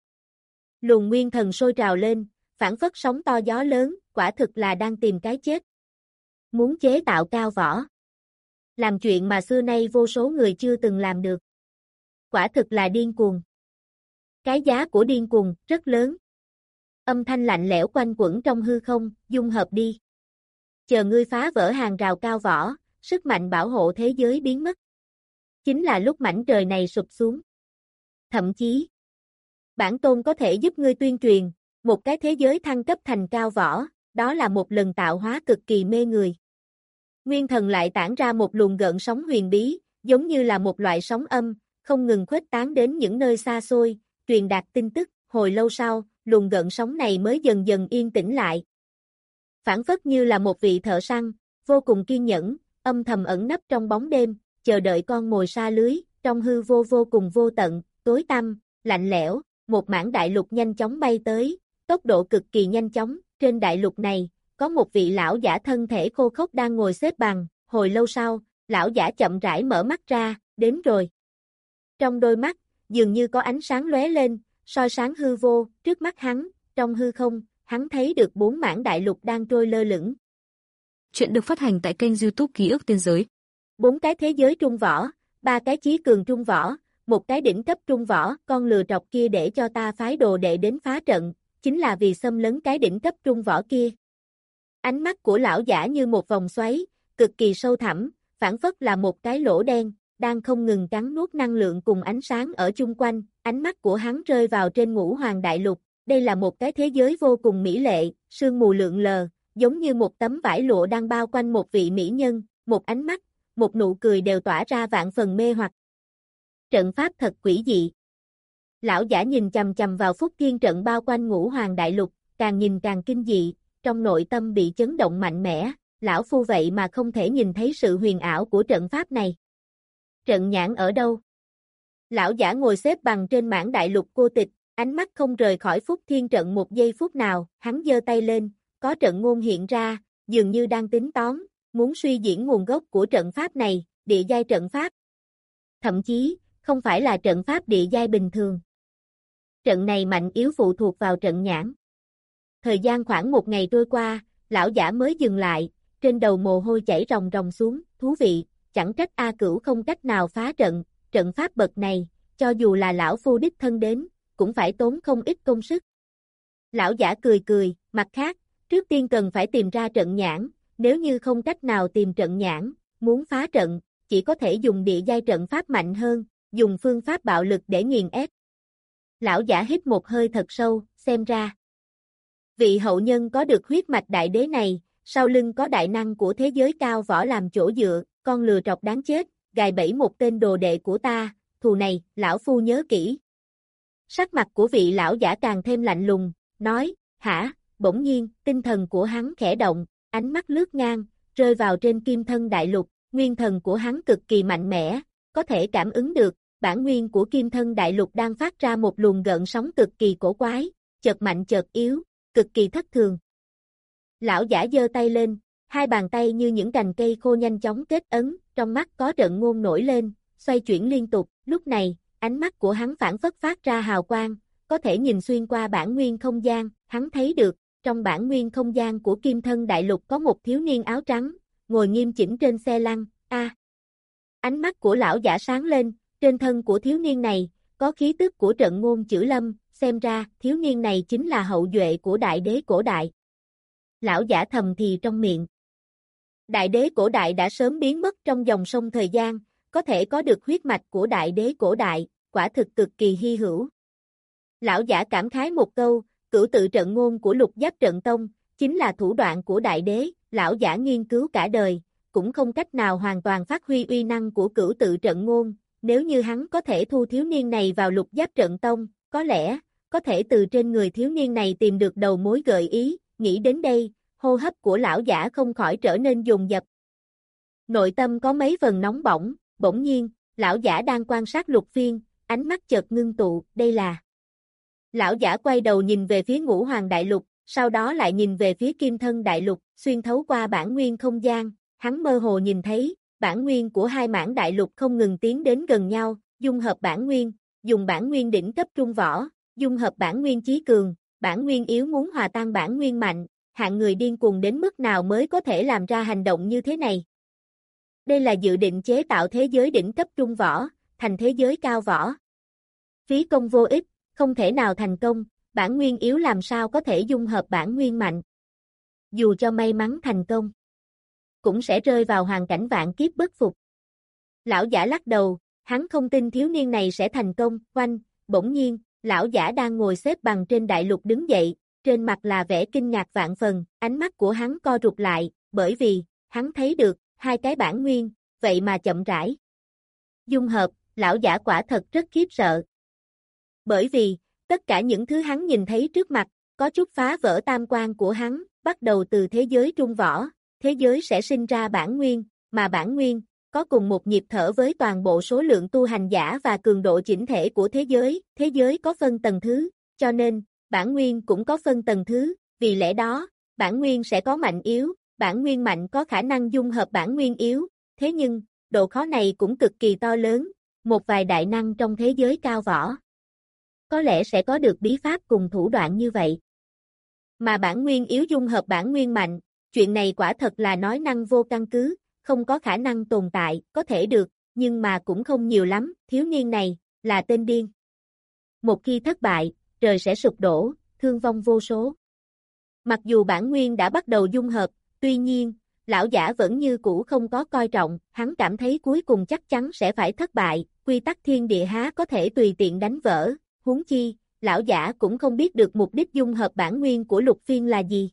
Luồng nguyên thần sôi trào lên, phản phất sóng to gió lớn, quả thực là đang tìm cái chết. Muốn chế tạo cao võ. Làm chuyện mà xưa nay vô số người chưa từng làm được. Quả thực là điên cuồng. Cái giá của điên cuồng, rất lớn. Âm thanh lạnh lẽo quanh quẩn trong hư không, dung hợp đi. Chờ ngươi phá vỡ hàng rào cao võ, sức mạnh bảo hộ thế giới biến mất. Chính là lúc mảnh trời này sụp xuống. Thậm chí, bản tôn có thể giúp ngươi tuyên truyền, một cái thế giới thăng cấp thành cao võ, đó là một lần tạo hóa cực kỳ mê người. Nguyên thần lại tản ra một luồng gợn sóng huyền bí, giống như là một loại sóng âm, không ngừng khuếch tán đến những nơi xa xôi, truyền đạt tin tức, hồi lâu sau, luồng gợn sóng này mới dần dần yên tĩnh lại. Phản phất như là một vị thợ săn, vô cùng kiên nhẫn, âm thầm ẩn nấp trong bóng đêm, chờ đợi con mồi sa lưới, trong hư vô vô cùng vô tận, tối tăm, lạnh lẽo, một mảng đại lục nhanh chóng bay tới, tốc độ cực kỳ nhanh chóng, trên đại lục này, có một vị lão giả thân thể khô khốc đang ngồi xếp bằng, hồi lâu sau, lão giả chậm rãi mở mắt ra, đến rồi. Trong đôi mắt, dường như có ánh sáng lóe lên, soi sáng hư vô, trước mắt hắn, trong hư không, hắn thấy được bốn mảng đại lục đang trôi lơ lửng. Chuyện được phát hành tại kênh YouTube Ký ức Tiên giới. Bốn cái thế giới trung võ, ba cái chí cường trung võ, một cái đỉnh cấp trung võ, con lừa trọc kia để cho ta phái đồ đệ đến phá trận, chính là vì xâm lấn cái đỉnh cấp trung võ kia. Ánh mắt của lão giả như một vòng xoáy, cực kỳ sâu thẳm, phản phất là một cái lỗ đen, đang không ngừng cắn nuốt năng lượng cùng ánh sáng ở chung quanh, ánh mắt của hắn rơi vào trên Ngũ Hoàng Đại Lục, đây là một cái thế giới vô cùng mỹ lệ, sương mù lượn lờ, giống như một tấm vải lụa đang bao quanh một vị mỹ nhân, một ánh mắt, một nụ cười đều tỏa ra vạn phần mê hoặc. Trận pháp thật quỷ dị. Lão giả nhìn chằm chằm vào Phúc Thiên trận bao quanh Ngũ Hoàng Đại Lục, càng nhìn càng kinh dị, trong nội tâm bị chấn động mạnh mẽ, lão phu vậy mà không thể nhìn thấy sự huyền ảo của trận pháp này. Trận nhãn ở đâu? Lão giả ngồi xếp bằng trên mảng đại lục cô tịch, ánh mắt không rời khỏi Phúc Thiên trận một giây phút nào, hắn giơ tay lên, có trận ngôn hiện ra, dường như đang tính toán, muốn suy diễn nguồn gốc của trận pháp này, địa giai trận pháp. Thậm chí, không phải là trận pháp địa giai bình thường. Trận này mạnh yếu phụ thuộc vào trận nhãn. Thời gian khoảng một ngày trôi qua, lão giả mới dừng lại, trên đầu mồ hôi chảy ròng ròng xuống, thú vị, chẳng trách A Cửu không cách nào phá trận, trận pháp bậc này, cho dù là lão phu đích thân đến, cũng phải tốn không ít công sức. Lão giả cười cười, mặt khác, trước tiên cần phải tìm ra trận nhãn, nếu như không cách nào tìm trận nhãn, muốn phá trận, chỉ có thể dùng địa giai trận pháp mạnh hơn, dùng phương pháp bạo lực để nghiền ép. Lão giả hít một hơi thật sâu, xem ra. Vị hậu nhân có được huyết mạch đại đế này, sau lưng có đại năng của thế giới cao võ làm chỗ dựa, con lừa trọc đáng chết, gài bẫy một tên đồ đệ của ta, thù này, lão phu nhớ kỹ. Sắc mặt của vị lão giả càng thêm lạnh lùng, nói, hả, bỗng nhiên, tinh thần của hắn khẽ động, ánh mắt lướt ngang, rơi vào trên kim thân đại lục, nguyên thần của hắn cực kỳ mạnh mẽ, có thể cảm ứng được, bản nguyên của kim thân đại lục đang phát ra một luồng gợn sóng cực kỳ cổ quái, chợt mạnh chợt yếu, cực kỳ thất thường. Lão giả giơ tay lên, hai bàn tay như những cành cây khô nhanh chóng kết ấn, trong mắt có trận ngôn nổi lên, xoay chuyển liên tục, lúc này, ánh mắt của hắn phản phất phát ra hào quang, có thể nhìn xuyên qua bản nguyên không gian, hắn thấy được, trong bản nguyên không gian của kim thân đại lục có một thiếu niên áo trắng, ngồi nghiêm chỉnh trên xe lăn, a. À. Ánh mắt của lão giả sáng lên, trên thân của thiếu niên này, có khí tức của trận ngôn chữ lâm, xem ra, thiếu niên này chính là hậu duệ của đại đế cổ đại. Lão giả thầm thì trong miệng. Đại đế cổ đại đã sớm biến mất trong dòng sông thời gian, có thể có được huyết mạch của đại đế cổ đại, quả thực cực kỳ hy hữu. Lão giả cảm khái một câu, cửu tự trận ngôn của Lục Giáp Trận Tông, chính là thủ đoạn của đại đế, lão giả nghiên cứu cả đời, cũng không cách nào hoàn toàn phát huy uy năng của cửu tự trận ngôn, nếu như hắn có thể thu thiếu niên này vào Lục Giáp Trận Tông, có lẽ, có thể từ trên người thiếu niên này tìm được đầu mối gợi ý, nghĩ đến đây, hô hấp của lão giả không khỏi trở nên dồn dập. Nội tâm có mấy phần nóng bỏng, bỗng nhiên, lão giả đang quan sát Lục Phiên, ánh mắt chợt ngưng tụ, đây là. Lão giả quay đầu nhìn về phía Ngũ Hoàng Đại Lục, sau đó lại nhìn về phía Kim Thân Đại Lục, xuyên thấu qua bản nguyên không gian, hắn mơ hồ nhìn thấy, bản nguyên của hai mảng đại lục không ngừng tiến đến gần nhau, dung hợp bản nguyên, dùng bản nguyên đỉnh cấp trung võ, dung hợp bản nguyên chí cường, bản nguyên yếu muốn hòa tan bản nguyên mạnh, hạng người điên cuồng đến mức nào mới có thể làm ra hành động như thế này. Đây là dự định chế tạo thế giới đỉnh cấp trung võ, thành thế giới cao võ. Phí công vô ích, không thể nào thành công, bản nguyên yếu làm sao có thể dung hợp bản nguyên mạnh. Dù cho may mắn thành công, cũng sẽ rơi vào hoàn cảnh vạn kiếp bất phục. Lão giả lắc đầu, hắn không tin thiếu niên này sẽ thành công, oanh, bỗng nhiên, lão giả đang ngồi xếp bằng trên đại lục đứng dậy, trên mặt là vẻ kinh ngạc vạn phần, ánh mắt của hắn co rụt lại, bởi vì, hắn thấy được, hai cái bản nguyên, vậy mà chậm rãi. Dung hợp, lão giả quả thật rất khiếp sợ. Bởi vì, tất cả những thứ hắn nhìn thấy trước mặt, có chút phá vỡ tam quan của hắn, bắt đầu từ thế giới trung võ, thế giới sẽ sinh ra bản nguyên, mà bản nguyên, có cùng một nhịp thở với toàn bộ số lượng tu hành giả và cường độ chỉnh thể của thế giới, thế giới có phân tầng thứ, cho nên, bản nguyên cũng có phân tầng thứ, vì lẽ đó, bản nguyên sẽ có mạnh yếu, bản nguyên mạnh có khả năng dung hợp bản nguyên yếu, thế nhưng, độ khó này cũng cực kỳ to lớn, một vài đại năng trong thế giới cao võ. Có lẽ sẽ có được bí pháp cùng thủ đoạn như vậy. Mà bản nguyên yếu dung hợp bản nguyên mạnh, chuyện này quả thật là nói năng vô căn cứ, không có khả năng tồn tại, có thể được, nhưng mà cũng không nhiều lắm, thiếu niên này, là tên điên. Một khi thất bại, trời sẽ sụp đổ, thương vong vô số. Mặc dù bản nguyên đã bắt đầu dung hợp, tuy nhiên, lão giả vẫn như cũ không có coi trọng, hắn cảm thấy cuối cùng chắc chắn sẽ phải thất bại, quy tắc thiên địa há có thể tùy tiện đánh vỡ, huống chi, lão giả cũng không biết được mục đích dung hợp bản nguyên của Lục Phiên là gì.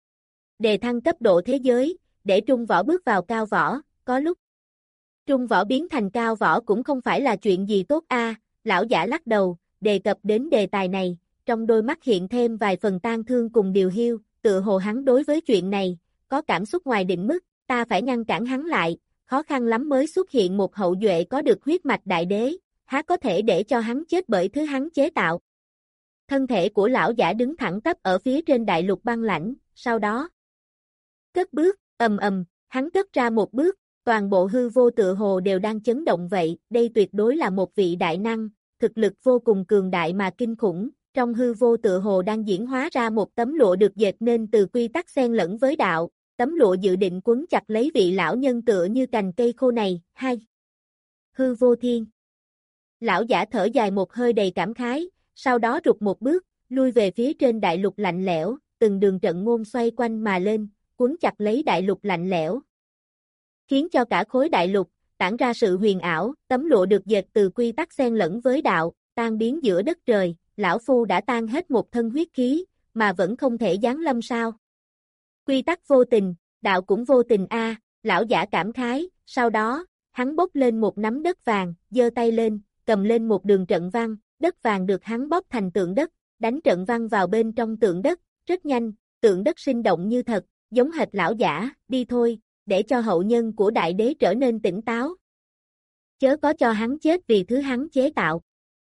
Đề thăng cấp độ thế giới, để trung võ bước vào cao võ, có lúc trung võ biến thành cao võ cũng không phải là chuyện gì tốt a. À, lão giả lắc đầu, đề cập đến đề tài này, trong đôi mắt hiện thêm vài phần tang thương cùng điều hiu, tựa hồ hắn đối với chuyện này, có cảm xúc ngoài định mức, ta phải ngăn cản hắn lại, khó khăn lắm mới xuất hiện một hậu duệ có được huyết mạch đại đế, há có thể để cho hắn chết bởi thứ hắn chế tạo. Thân thể của lão giả đứng thẳng tắp ở phía trên đại lục băng lãnh, sau đó cất bước, ầm ầm, hắn cất ra một bước, Toàn bộ hư vô tựa hồ đều đang chấn động vậy, đây tuyệt đối là một vị đại năng, thực lực vô cùng cường đại mà kinh khủng, trong hư vô tựa hồ đang diễn hóa ra một tấm lụa được dệt nên từ quy tắc xen lẫn với đạo, tấm lụa dự định quấn chặt lấy vị lão nhân tựa như cành cây khô này. Hai. Hư vô thiên. Lão giả thở dài một hơi đầy cảm khái, sau đó rụt một bước, lui về phía trên đại lục lạnh lẽo, từng đường trận ngôn xoay quanh mà lên, quấn chặt lấy đại lục lạnh lẽo, khiến cho cả khối đại lục tản ra sự huyền ảo, tấm lụa được dệt từ quy tắc xen lẫn với đạo, tan biến giữa đất trời, lão phu đã tan hết một thân huyết khí, mà vẫn không thể giáng lâm sao? Quy tắc vô tình, đạo cũng vô tình a, lão giả cảm khái, sau đó, hắn bốc lên một nắm đất vàng, giơ tay lên, cầm lên một đường trận văn, đất vàng được hắn bóp thành tượng đất, đánh trận văn vào bên trong tượng đất, rất nhanh, tượng đất sinh động như thật, giống hệt lão giả, đi thôi, để cho hậu nhân của đại đế trở nên tỉnh táo. Chớ có cho hắn chết vì thứ hắn chế tạo.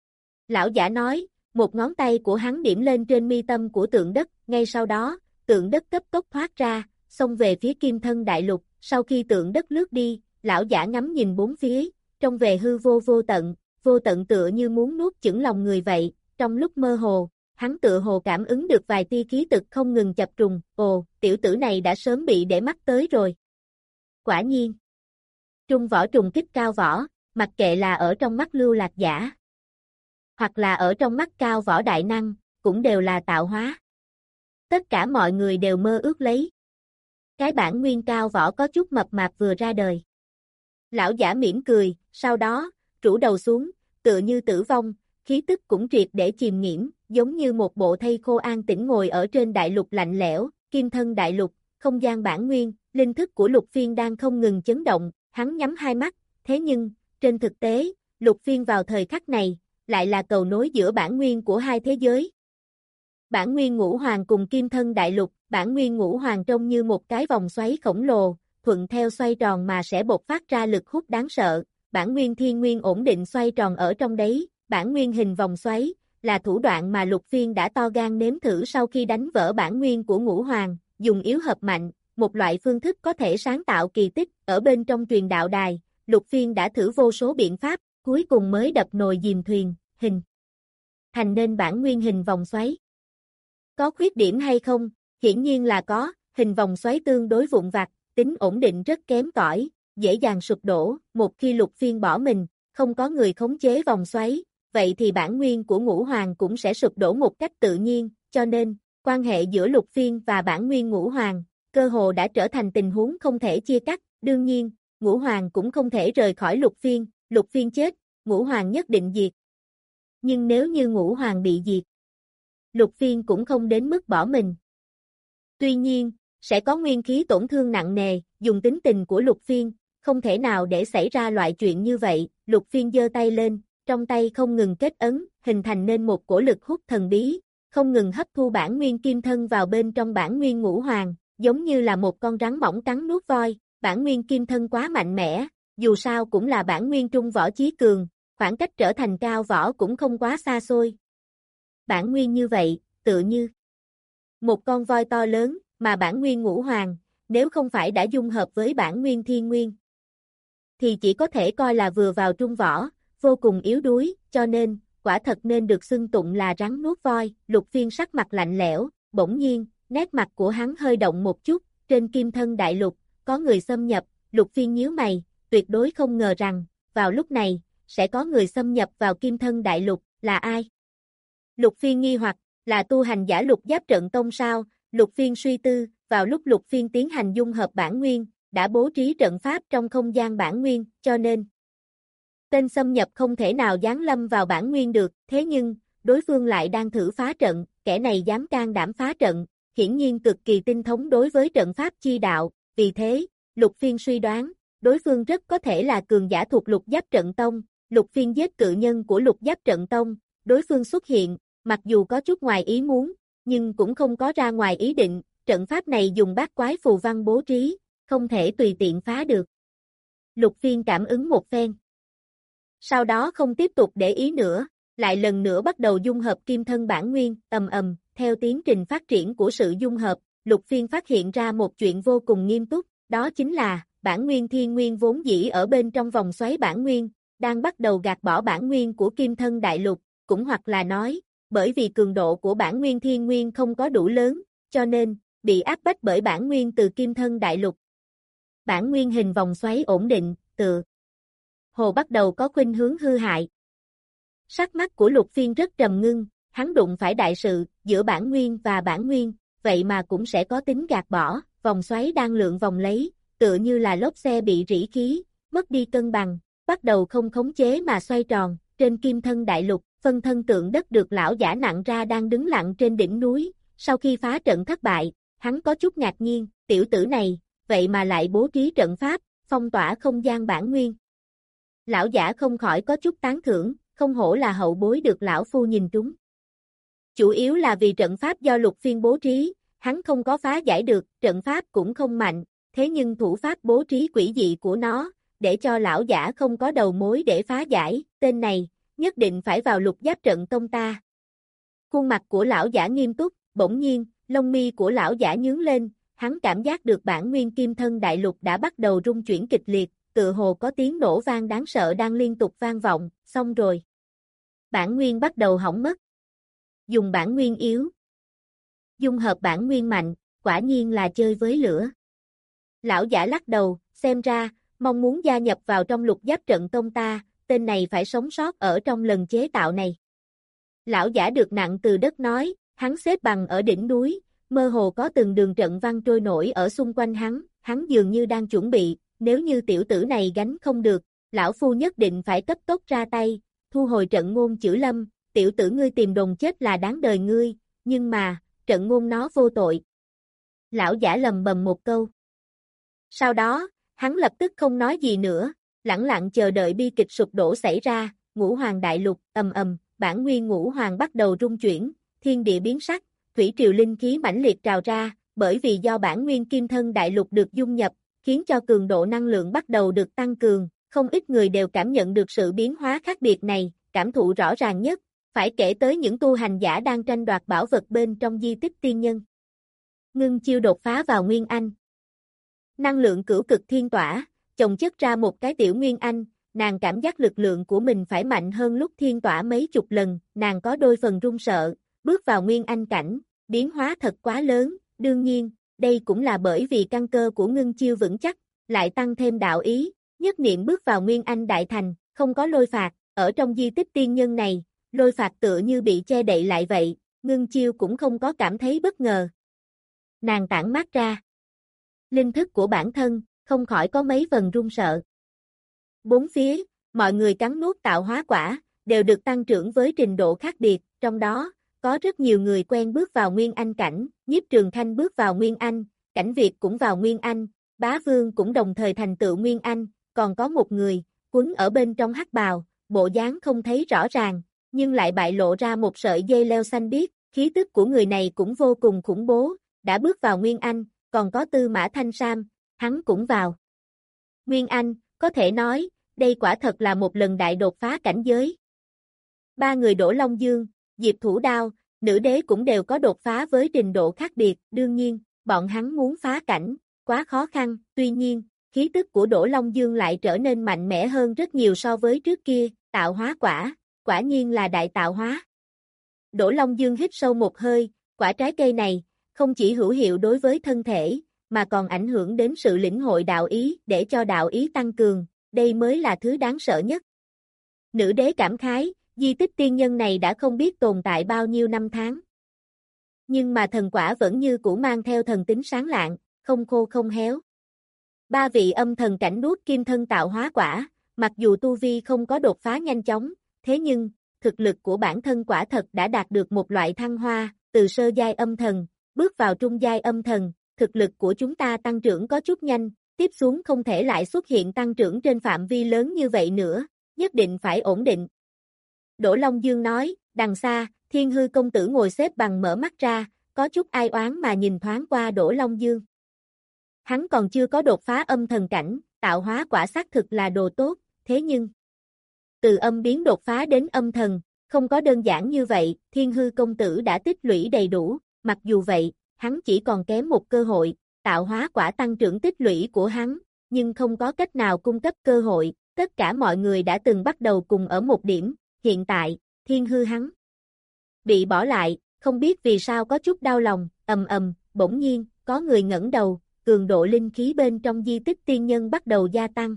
Lão giả nói, một ngón tay của hắn điểm lên trên mi tâm của tượng đất, ngay sau đó, tượng đất cấp tốc thoát ra, xông về phía kim thân đại lục, sau khi tượng đất lướt đi, lão giả ngắm nhìn bốn phía, trông về hư vô vô tận, vô tận tựa như muốn nuốt chửng lòng người vậy, trong lúc mơ hồ, hắn tựa hồ cảm ứng được vài tia khí tức không ngừng chập trùng, ồ, tiểu tử này đã sớm bị để mắt tới rồi. Quả nhiên, trung võ trùng kích cao võ, mặc kệ là ở trong mắt lưu lạc giả, hoặc là ở trong mắt cao võ đại năng, cũng đều là tạo hóa. Tất cả mọi người đều mơ ước lấy. Cái bản nguyên cao võ có chút mập mạp vừa ra đời. Lão giả mỉm cười, sau đó, rũ đầu xuống, tựa như tử vong, khí tức cũng triệt để chìm nghiễm, giống như một bộ thây khô an tĩnh ngồi ở trên đại lục lạnh lẽo, kim thân đại lục, không gian bản nguyên, linh thức của Lục Phiên đang không ngừng chấn động, hắn nhắm hai mắt, thế nhưng, trên thực tế, Lục Phiên vào thời khắc này, lại là cầu nối giữa bản nguyên của hai thế giới. Bản nguyên ngũ hoàng cùng kim thân đại lục, bản nguyên ngũ hoàng trông như một cái vòng xoáy khổng lồ, thuận theo xoay tròn mà sẽ bộc phát ra lực hút đáng sợ, bản nguyên thiên nguyên ổn định xoay tròn ở trong đấy, bản nguyên hình vòng xoáy, là thủ đoạn mà Lục Phiên đã to gan nếm thử sau khi đánh vỡ bản nguyên của ngũ hoàng, dùng yếu hợp mạnh, một loại phương thức có thể sáng tạo kỳ tích, ở bên trong truyền đạo đài, Lục Phiên đã thử vô số biện pháp, cuối cùng mới đập nồi dìm thuyền, hình thành nên bản nguyên hình vòng xoáy. Có khuyết điểm hay không? Hiển nhiên là có, hình vòng xoáy tương đối vụn vặt, tính ổn định rất kém cỏi, dễ dàng sụp đổ, một khi Lục Phiên bỏ mình, không có người khống chế vòng xoáy, vậy thì bản nguyên của ngũ hoàng cũng sẽ sụp đổ một cách tự nhiên, cho nên, quan hệ giữa Lục Phiên và bản nguyên ngũ hoàng, cơ hồ đã trở thành tình huống không thể chia cắt, đương nhiên, ngũ hoàng cũng không thể rời khỏi Lục Phiên, Lục Phiên chết, ngũ hoàng nhất định diệt. Nhưng nếu như ngũ hoàng bị diệt, Lục Phiên cũng không đến mức bỏ mình. Tuy nhiên, sẽ có nguyên khí tổn thương nặng nề, dùng tính tình của Lục Phiên, không thể nào để xảy ra loại chuyện như vậy, Lục Phiên giơ tay lên, trong tay không ngừng kết ấn, hình thành nên một cổ lực hút thần bí, không ngừng hấp thu bản nguyên kim thân vào bên trong bản nguyên ngũ hoàng, giống như là một con rắn mỏng cắn nuốt voi, bản nguyên kim thân quá mạnh mẽ, dù sao cũng là bản nguyên trung võ chí cường, khoảng cách trở thành cao võ cũng không quá xa xôi. Bản nguyên như vậy, tựa như một con voi to lớn, mà bản nguyên ngũ hoàng, nếu không phải đã dung hợp với bản nguyên thiên nguyên, thì chỉ có thể coi là vừa vào trung võ, vô cùng yếu đuối, cho nên, quả thật nên được xưng tụng là rắn nuốt voi. Lục Phiên sắc mặt lạnh lẽo, bỗng nhiên, nét mặt của hắn hơi động một chút, trên kim thân đại lục, có người xâm nhập, Lục Phiên nhíu mày, tuyệt đối không ngờ rằng, vào lúc này, sẽ có người xâm nhập vào kim thân đại lục, là ai? Lục Phiên nghi hoặc, là tu hành giả Lục Giáp Trận Tông sao? Lục Phiên suy tư, vào lúc Lục Phiên tiến hành dung hợp bản nguyên, đã bố trí trận pháp trong không gian bản nguyên, cho nên tên xâm nhập không thể nào giáng lâm vào bản nguyên được, thế nhưng, đối phương lại đang thử phá trận, kẻ này dám can đảm phá trận, hiển nhiên cực kỳ tinh thống đối với trận pháp chi đạo, vì thế, Lục Phiên suy đoán, đối phương rất có thể là cường giả thuộc Lục Giáp Trận Tông, Lục Phiên giết cự nhân của Lục Giáp Trận Tông, đối phương xuất hiện, mặc dù có chút ngoài ý muốn, nhưng cũng không có ra ngoài ý định, trận pháp này dùng bát quái phù văn bố trí, không thể tùy tiện phá được. Lục Phiên cảm ứng một phen. Sau đó không tiếp tục để ý nữa, lại lần nữa bắt đầu dung hợp kim thân bản nguyên, ầm ầm, theo tiến trình phát triển của sự dung hợp, Lục Phiên phát hiện ra một chuyện vô cùng nghiêm túc, đó chính là, bản nguyên thiên nguyên vốn dĩ ở bên trong vòng xoáy bản nguyên, đang bắt đầu gạt bỏ bản nguyên của kim thân đại lục, cũng hoặc là nói, bởi vì cường độ của bản nguyên thiên nguyên không có đủ lớn, cho nên, bị áp bách bởi bản nguyên từ kim thân đại lục. Bản nguyên hình vòng xoáy ổn định, từ hồ bắt đầu có khuynh hướng hư hại. Sắc mắt của Lục Phiên rất trầm ngưng, hắn đụng phải đại sự, giữa bản nguyên và bản nguyên, vậy mà cũng sẽ có tính gạt bỏ, vòng xoáy đang lượn vòng lấy, tựa như là lốp xe bị rỉ khí, mất đi cân bằng, bắt đầu không khống chế mà xoay tròn, trên kim thân đại lục, phân thân tượng đất được lão giả nặng ra đang đứng lặng trên đỉnh núi, sau khi phá trận thất bại, hắn có chút ngạc nhiên, tiểu tử này, vậy mà lại bố trí trận pháp, phong tỏa không gian bản nguyên. Lão giả không khỏi có chút tán thưởng, không hổ là hậu bối được lão phu nhìn trúng. Chủ yếu là vì trận pháp do Lục Phiên bố trí, hắn không có phá giải được, trận pháp cũng không mạnh, thế nhưng thủ pháp bố trí quỷ dị của nó, để cho lão giả không có đầu mối để phá giải, tên này, nhất định phải vào Lục Giáp trận tông ta. Khuôn mặt của lão giả nghiêm túc, bỗng nhiên, lông mi của lão giả nhướng lên, hắn cảm giác được bản nguyên kim thân đại lục đã bắt đầu rung chuyển kịch liệt, tựa hồ có tiếng nổ vang đáng sợ đang liên tục vang vọng, xong rồi. Bản nguyên bắt đầu hỏng mất. Dùng bản nguyên yếu. Dung hợp bản nguyên mạnh, quả nhiên là chơi với lửa. Lão giả lắc đầu, xem ra, mong muốn gia nhập vào trong Lục Giáp trận tông ta, tên này phải sống sót ở trong lần chế tạo này. Lão giả được nặng từ đất nói, hắn xếp bằng ở đỉnh núi, mơ hồ có từng đường trận văn trôi nổi ở xung quanh hắn, hắn dường như đang chuẩn bị, nếu như tiểu tử này gánh không được, lão phu nhất định phải cấp tốc ra tay, thu hồi trận ngôn chữ lâm, tiểu tử ngươi tìm đồn chết là đáng đời ngươi, nhưng mà, trận ngôn nó vô tội. Lão giả lầm bầm một câu. Sau đó, hắn lập tức không nói gì nữa, lẳng lặng chờ đợi bi kịch sụp đổ xảy ra, ngũ hoàng đại lục, ầm ầm, bản nguyên ngũ hoàng bắt đầu rung chuyển, thiên địa biến sắc, thủy triều linh khí mãnh liệt trào ra, bởi vì do bản nguyên kim thân đại lục được dung nhập, khiến cho cường độ năng lượng bắt đầu được tăng cường, không ít người đều cảm nhận được sự biến hóa khác biệt này, cảm thụ rõ ràng nhất, phải kể tới những tu hành giả đang tranh đoạt bảo vật bên trong di tích tiên nhân. Ngưng chiêu đột phá vào Nguyên Anh. Năng lượng cửu cực thiên tỏa, chồng chất ra một cái tiểu Nguyên Anh, nàng cảm giác lực lượng của mình phải mạnh hơn lúc thiên tỏa mấy chục lần, nàng có đôi phần run sợ, bước vào Nguyên Anh cảnh, biến hóa thật quá lớn, đương nhiên, đây cũng là bởi vì căn cơ của ngưng chiêu vững chắc, lại tăng thêm đạo ý, nhất niệm bước vào Nguyên Anh đại thành, không có lôi phạt, ở trong di tích tiên nhân này, lôi phạt tựa như bị che đậy lại vậy, ngưng chiêu cũng không có cảm thấy bất ngờ. Nàng tản mát ra. Linh thức của bản thân, không khỏi có mấy phần run sợ. Bốn phía, mọi người cắn nuốt tạo hóa quả, đều được tăng trưởng với trình độ khác biệt, trong đó, có rất nhiều người quen bước vào Nguyên Anh cảnh, Nhiếp Trường Khanh bước vào Nguyên Anh, Cảnh Việt cũng vào Nguyên Anh, Bá Vương cũng đồng thời thành tựu Nguyên Anh, còn có một người, quấn ở bên trong hắc bào, bộ dáng không thấy rõ ràng, nhưng lại bại lộ ra một sợi dây leo xanh biếc, khí tức của người này cũng vô cùng khủng bố, đã bước vào Nguyên Anh, còn có Tư Mã Thanh Sam, hắn cũng vào Nguyên Anh, có thể nói, đây quả thật là một lần đại đột phá cảnh giới. Ba người Đỗ Long Dương, Diệp Thủ Đao, nữ đế cũng đều có đột phá với trình độ khác biệt, đương nhiên, bọn hắn muốn phá cảnh, quá khó khăn, tuy nhiên, khí tức của Đỗ Long Dương lại trở nên mạnh mẽ hơn rất nhiều so với trước kia, tạo hóa quả, quả nhiên là đại tạo hóa. Đỗ Long Dương hít sâu một hơi, quả trái cây này, không chỉ hữu hiệu đối với thân thể, mà còn ảnh hưởng đến sự lĩnh hội đạo ý để cho đạo ý tăng cường, đây mới là thứ đáng sợ nhất. Nữ đế cảm khái, di tích tiên nhân này đã không biết tồn tại bao nhiêu năm tháng. Nhưng mà thần quả vẫn như cũ mang theo thần tính sáng lạng, không khô không héo. Ba vị âm thần cảnh nuốt kim thân tạo hóa quả, mặc dù tu vi không có đột phá nhanh chóng, thế nhưng, thực lực của bản thân quả thật đã đạt được một loại thăng hoa, từ sơ giai âm thần, bước vào trung giai âm thần, thực lực của chúng ta tăng trưởng có chút nhanh, tiếp xuống không thể lại xuất hiện tăng trưởng trên phạm vi lớn như vậy nữa, nhất định phải ổn định. Đỗ Long Dương nói, đằng xa, Thiên Hư công tử ngồi xếp bằng mở mắt ra, có chút ai oán mà nhìn thoáng qua Đỗ Long Dương. Hắn còn chưa có đột phá âm thần cảnh, tạo hóa quả xác thực là đồ tốt, thế nhưng từ âm biến đột phá đến âm thần, không có đơn giản như vậy, Thiên Hư công tử đã tích lũy đầy đủ, mặc dù vậy, hắn chỉ còn kém một cơ hội, tạo hóa quả tăng trưởng tích lũy của hắn, nhưng không có cách nào cung cấp cơ hội, tất cả mọi người đã từng bắt đầu cùng ở một điểm, hiện tại, Thiên Hư hắn bị bỏ lại, không biết vì sao có chút đau lòng, ầm ầm, bỗng nhiên, có người ngẩng đầu, cường độ linh khí bên trong di tích tiên nhân bắt đầu gia tăng.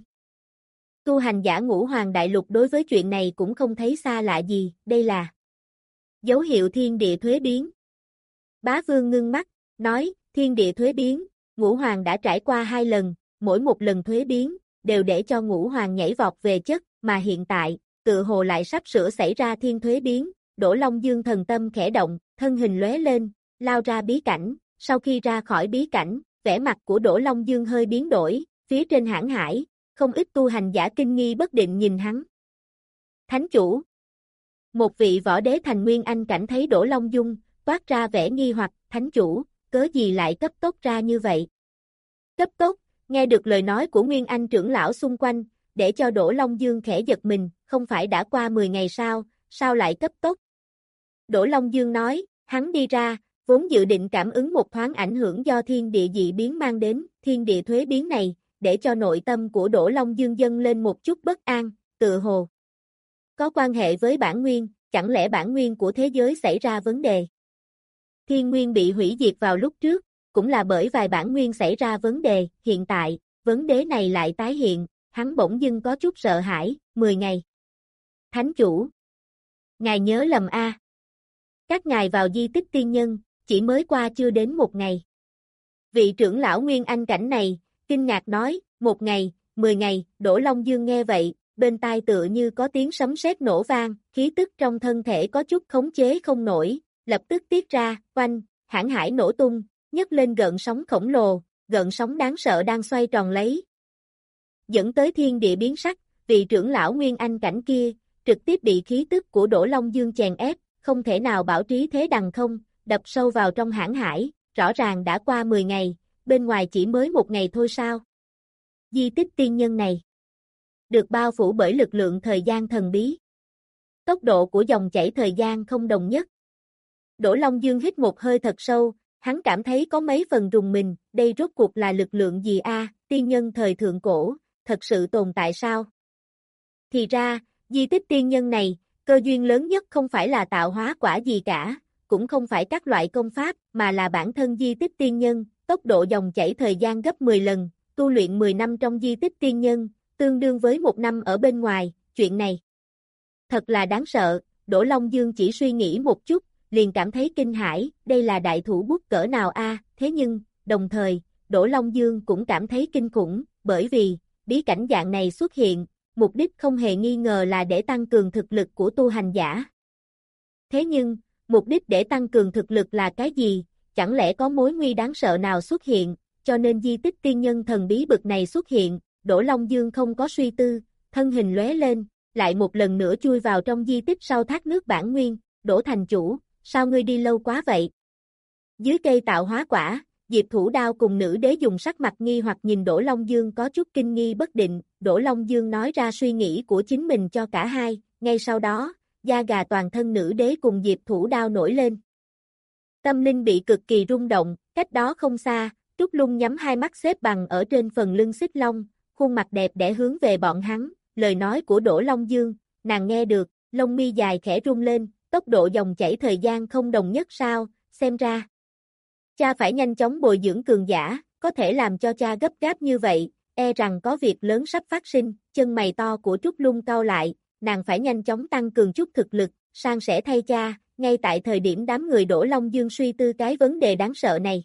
Tu hành giả Ngũ Hoàng Đại Lục đối với chuyện này cũng không thấy xa lạ gì, đây là dấu hiệu thiên địa thuế biến. Bá Vương ngưng mắt, nói, thiên địa thuế biến, Ngũ Hoàng đã trải qua hai lần, mỗi một lần thuế biến, đều để cho Ngũ Hoàng nhảy vọt về chất, mà hiện tại, tự hồ lại sắp sửa xảy ra thiên thuế biến, Đỗ Long Dương thần tâm khẽ động, thân hình lóe lên, lao ra bí cảnh, sau khi ra khỏi bí cảnh, vẻ mặt của Đỗ Long Dương hơi biến đổi, phía trên hãn hải, không ít tu hành giả kinh nghi bất định nhìn hắn. Thánh chủ. Một vị võ đế thành nguyên anh cảnh thấy Đỗ Long Dương, toát ra vẻ nghi hoặc, thánh chủ, cớ gì lại cấp tốc ra như vậy? Cấp tốc, nghe được lời nói của nguyên anh trưởng lão xung quanh, để cho Đỗ Long Dương khẽ giật mình, không phải đã qua mười ngày sao, sao lại cấp tốc? Đỗ Long Dương nói, hắn đi ra, vốn dự định cảm ứng một thoáng ảnh hưởng do thiên địa dị biến mang đến, thiên địa thuế biến này, để cho nội tâm của Đỗ Long Dương dâng lên một chút bất an, tự hồ có quan hệ với bản nguyên, chẳng lẽ bản nguyên của thế giới xảy ra vấn đề? Thiên nguyên bị hủy diệt vào lúc trước, cũng là bởi vài bản nguyên xảy ra vấn đề, hiện tại, vấn đề này lại tái hiện, hắn bỗng dưng có chút sợ hãi, mười ngày. Thánh chủ, ngài nhớ lầm a. Các ngài vào di tích tiên nhân, chỉ mới qua chưa đến một ngày. Vị trưởng lão Nguyên Anh cảnh này, kinh ngạc nói, một ngày, mười ngày, Đỗ Long Dương nghe vậy, bên tai tựa như có tiếng sấm sét nổ vang, khí tức trong thân thể có chút khống chế không nổi, lập tức tiết ra, oanh, hãn hải nổ tung, nhấc lên gợn sóng khổng lồ, gợn sóng đáng sợ đang xoay tròn lấy. Dẫn tới thiên địa biến sắc, vị trưởng lão Nguyên Anh cảnh kia, trực tiếp bị khí tức của Đỗ Long Dương chèn ép, không thể nào bảo trí thế đằng không, đập sâu vào trong hãn hải, rõ ràng đã qua mười ngày, bên ngoài chỉ mới một ngày thôi sao? Di tích tiên nhân này được bao phủ bởi lực lượng thời gian thần bí. Tốc độ của dòng chảy thời gian không đồng nhất. Đỗ Long Dương hít một hơi thật sâu, hắn cảm thấy có mấy phần rùng mình, đây rốt cuộc là lực lượng gì a? Tiên nhân thời thượng cổ, thật sự tồn tại sao? Thì ra, di tích tiên nhân này, cơ duyên lớn nhất không phải là tạo hóa quả gì cả, cũng không phải các loại công pháp, mà là bản thân di tích tiên nhân, tốc độ dòng chảy thời gian gấp mười lần, tu luyện mười năm trong di tích tiên nhân, tương đương với một năm ở bên ngoài, chuyện này thật là đáng sợ. Đỗ Long Dương chỉ suy nghĩ một chút, liền cảm thấy kinh hãi, đây là đại thủ bút cỡ nào a? Thế nhưng, đồng thời, Đỗ Long Dương cũng cảm thấy kinh khủng, bởi vì, bí cảnh dạng này xuất hiện, mục đích không hề nghi ngờ là để tăng cường thực lực của tu hành giả. Thế nhưng, mục đích để tăng cường thực lực là cái gì? Chẳng lẽ có mối nguy đáng sợ nào xuất hiện, cho nên di tích tiên nhân thần bí bực này xuất hiện, Đỗ Long Dương không có suy tư, thân hình lóe lên, lại một lần nữa chui vào trong di tích sau thác nước bản nguyên, Đỗ thành chủ, sao ngươi đi lâu quá vậy? Dưới cây tạo hóa quả, Diệp Thủ Đao cùng nữ đế dùng sắc mặt nghi hoặc nhìn Đỗ Long Dương có chút kinh nghi bất định, Đỗ Long Dương nói ra suy nghĩ của chính mình cho cả hai, ngay sau đó, da gà toàn thân nữ đế cùng Diệp Thủ Đao nổi lên. Tâm linh bị cực kỳ rung động, cách đó không xa, Trúc Lung nhắm hai mắt xếp bằng ở trên phần lưng xích long, khuôn mặt đẹp đẽ hướng về bọn hắn, lời nói của Đỗ Long Dương, nàng nghe được, lông mi dài khẽ rung lên, tốc độ dòng chảy thời gian không đồng nhất sao, xem ra. Cha phải nhanh chóng bồi dưỡng cường giả, có thể làm cho cha gấp gáp như vậy, e rằng có việc lớn sắp phát sinh, chân mày to của Trúc Lung cau lại, nàng phải nhanh chóng tăng cường chút thực lực, san sẻ thay cha, ngay tại thời điểm đám người Đỗ Long Dương suy tư cái vấn đề đáng sợ này.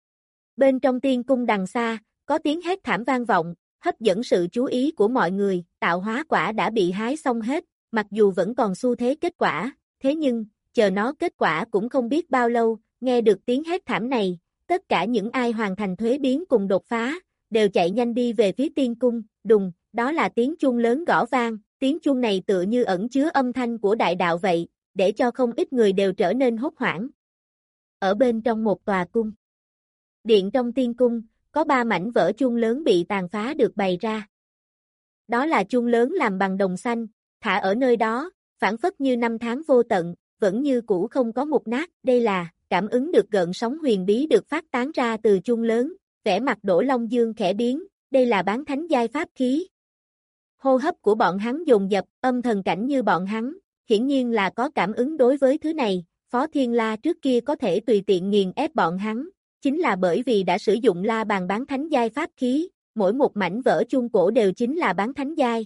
Bên trong tiên cung đằng xa, có tiếng hét thảm vang vọng, hấp dẫn sự chú ý của mọi người, tạo hóa quả đã bị hái xong hết, mặc dù vẫn còn xu thế kết quả, thế nhưng, chờ nó kết quả cũng không biết bao lâu, nghe được tiếng hét thảm này, tất cả những ai hoàn thành thuế biến cùng đột phá, đều chạy nhanh đi về phía tiên cung, đùng, đó là tiếng chuông lớn gõ vang, tiếng chuông này tựa như ẩn chứa âm thanh của đại đạo vậy, để cho không ít người đều trở nên hốt hoảng. Ở bên trong một tòa cung, điện trong tiên cung, có ba mảnh vỡ chuông lớn bị tàn phá được bày ra. Đó là chuông lớn làm bằng đồng xanh, thả ở nơi đó, phản phất như năm tháng vô tận, vẫn như cũ không có mục nát, đây là cảm ứng được gợn sóng huyền bí được phát tán ra từ chuông lớn, vẻ mặt Đỗ Long Dương khẽ biến, đây là bán thánh giai pháp khí. Hô hấp của bọn hắn dồn dập, âm thần cảnh như bọn hắn, hiển nhiên là có cảm ứng đối với thứ này, Phó Thiên La trước kia có thể tùy tiện nghiền ép bọn hắn, chính là bởi vì đã sử dụng la bàn bán thánh giai pháp khí, mỗi một mảnh vỡ chuông cổ đều chính là bán thánh giai.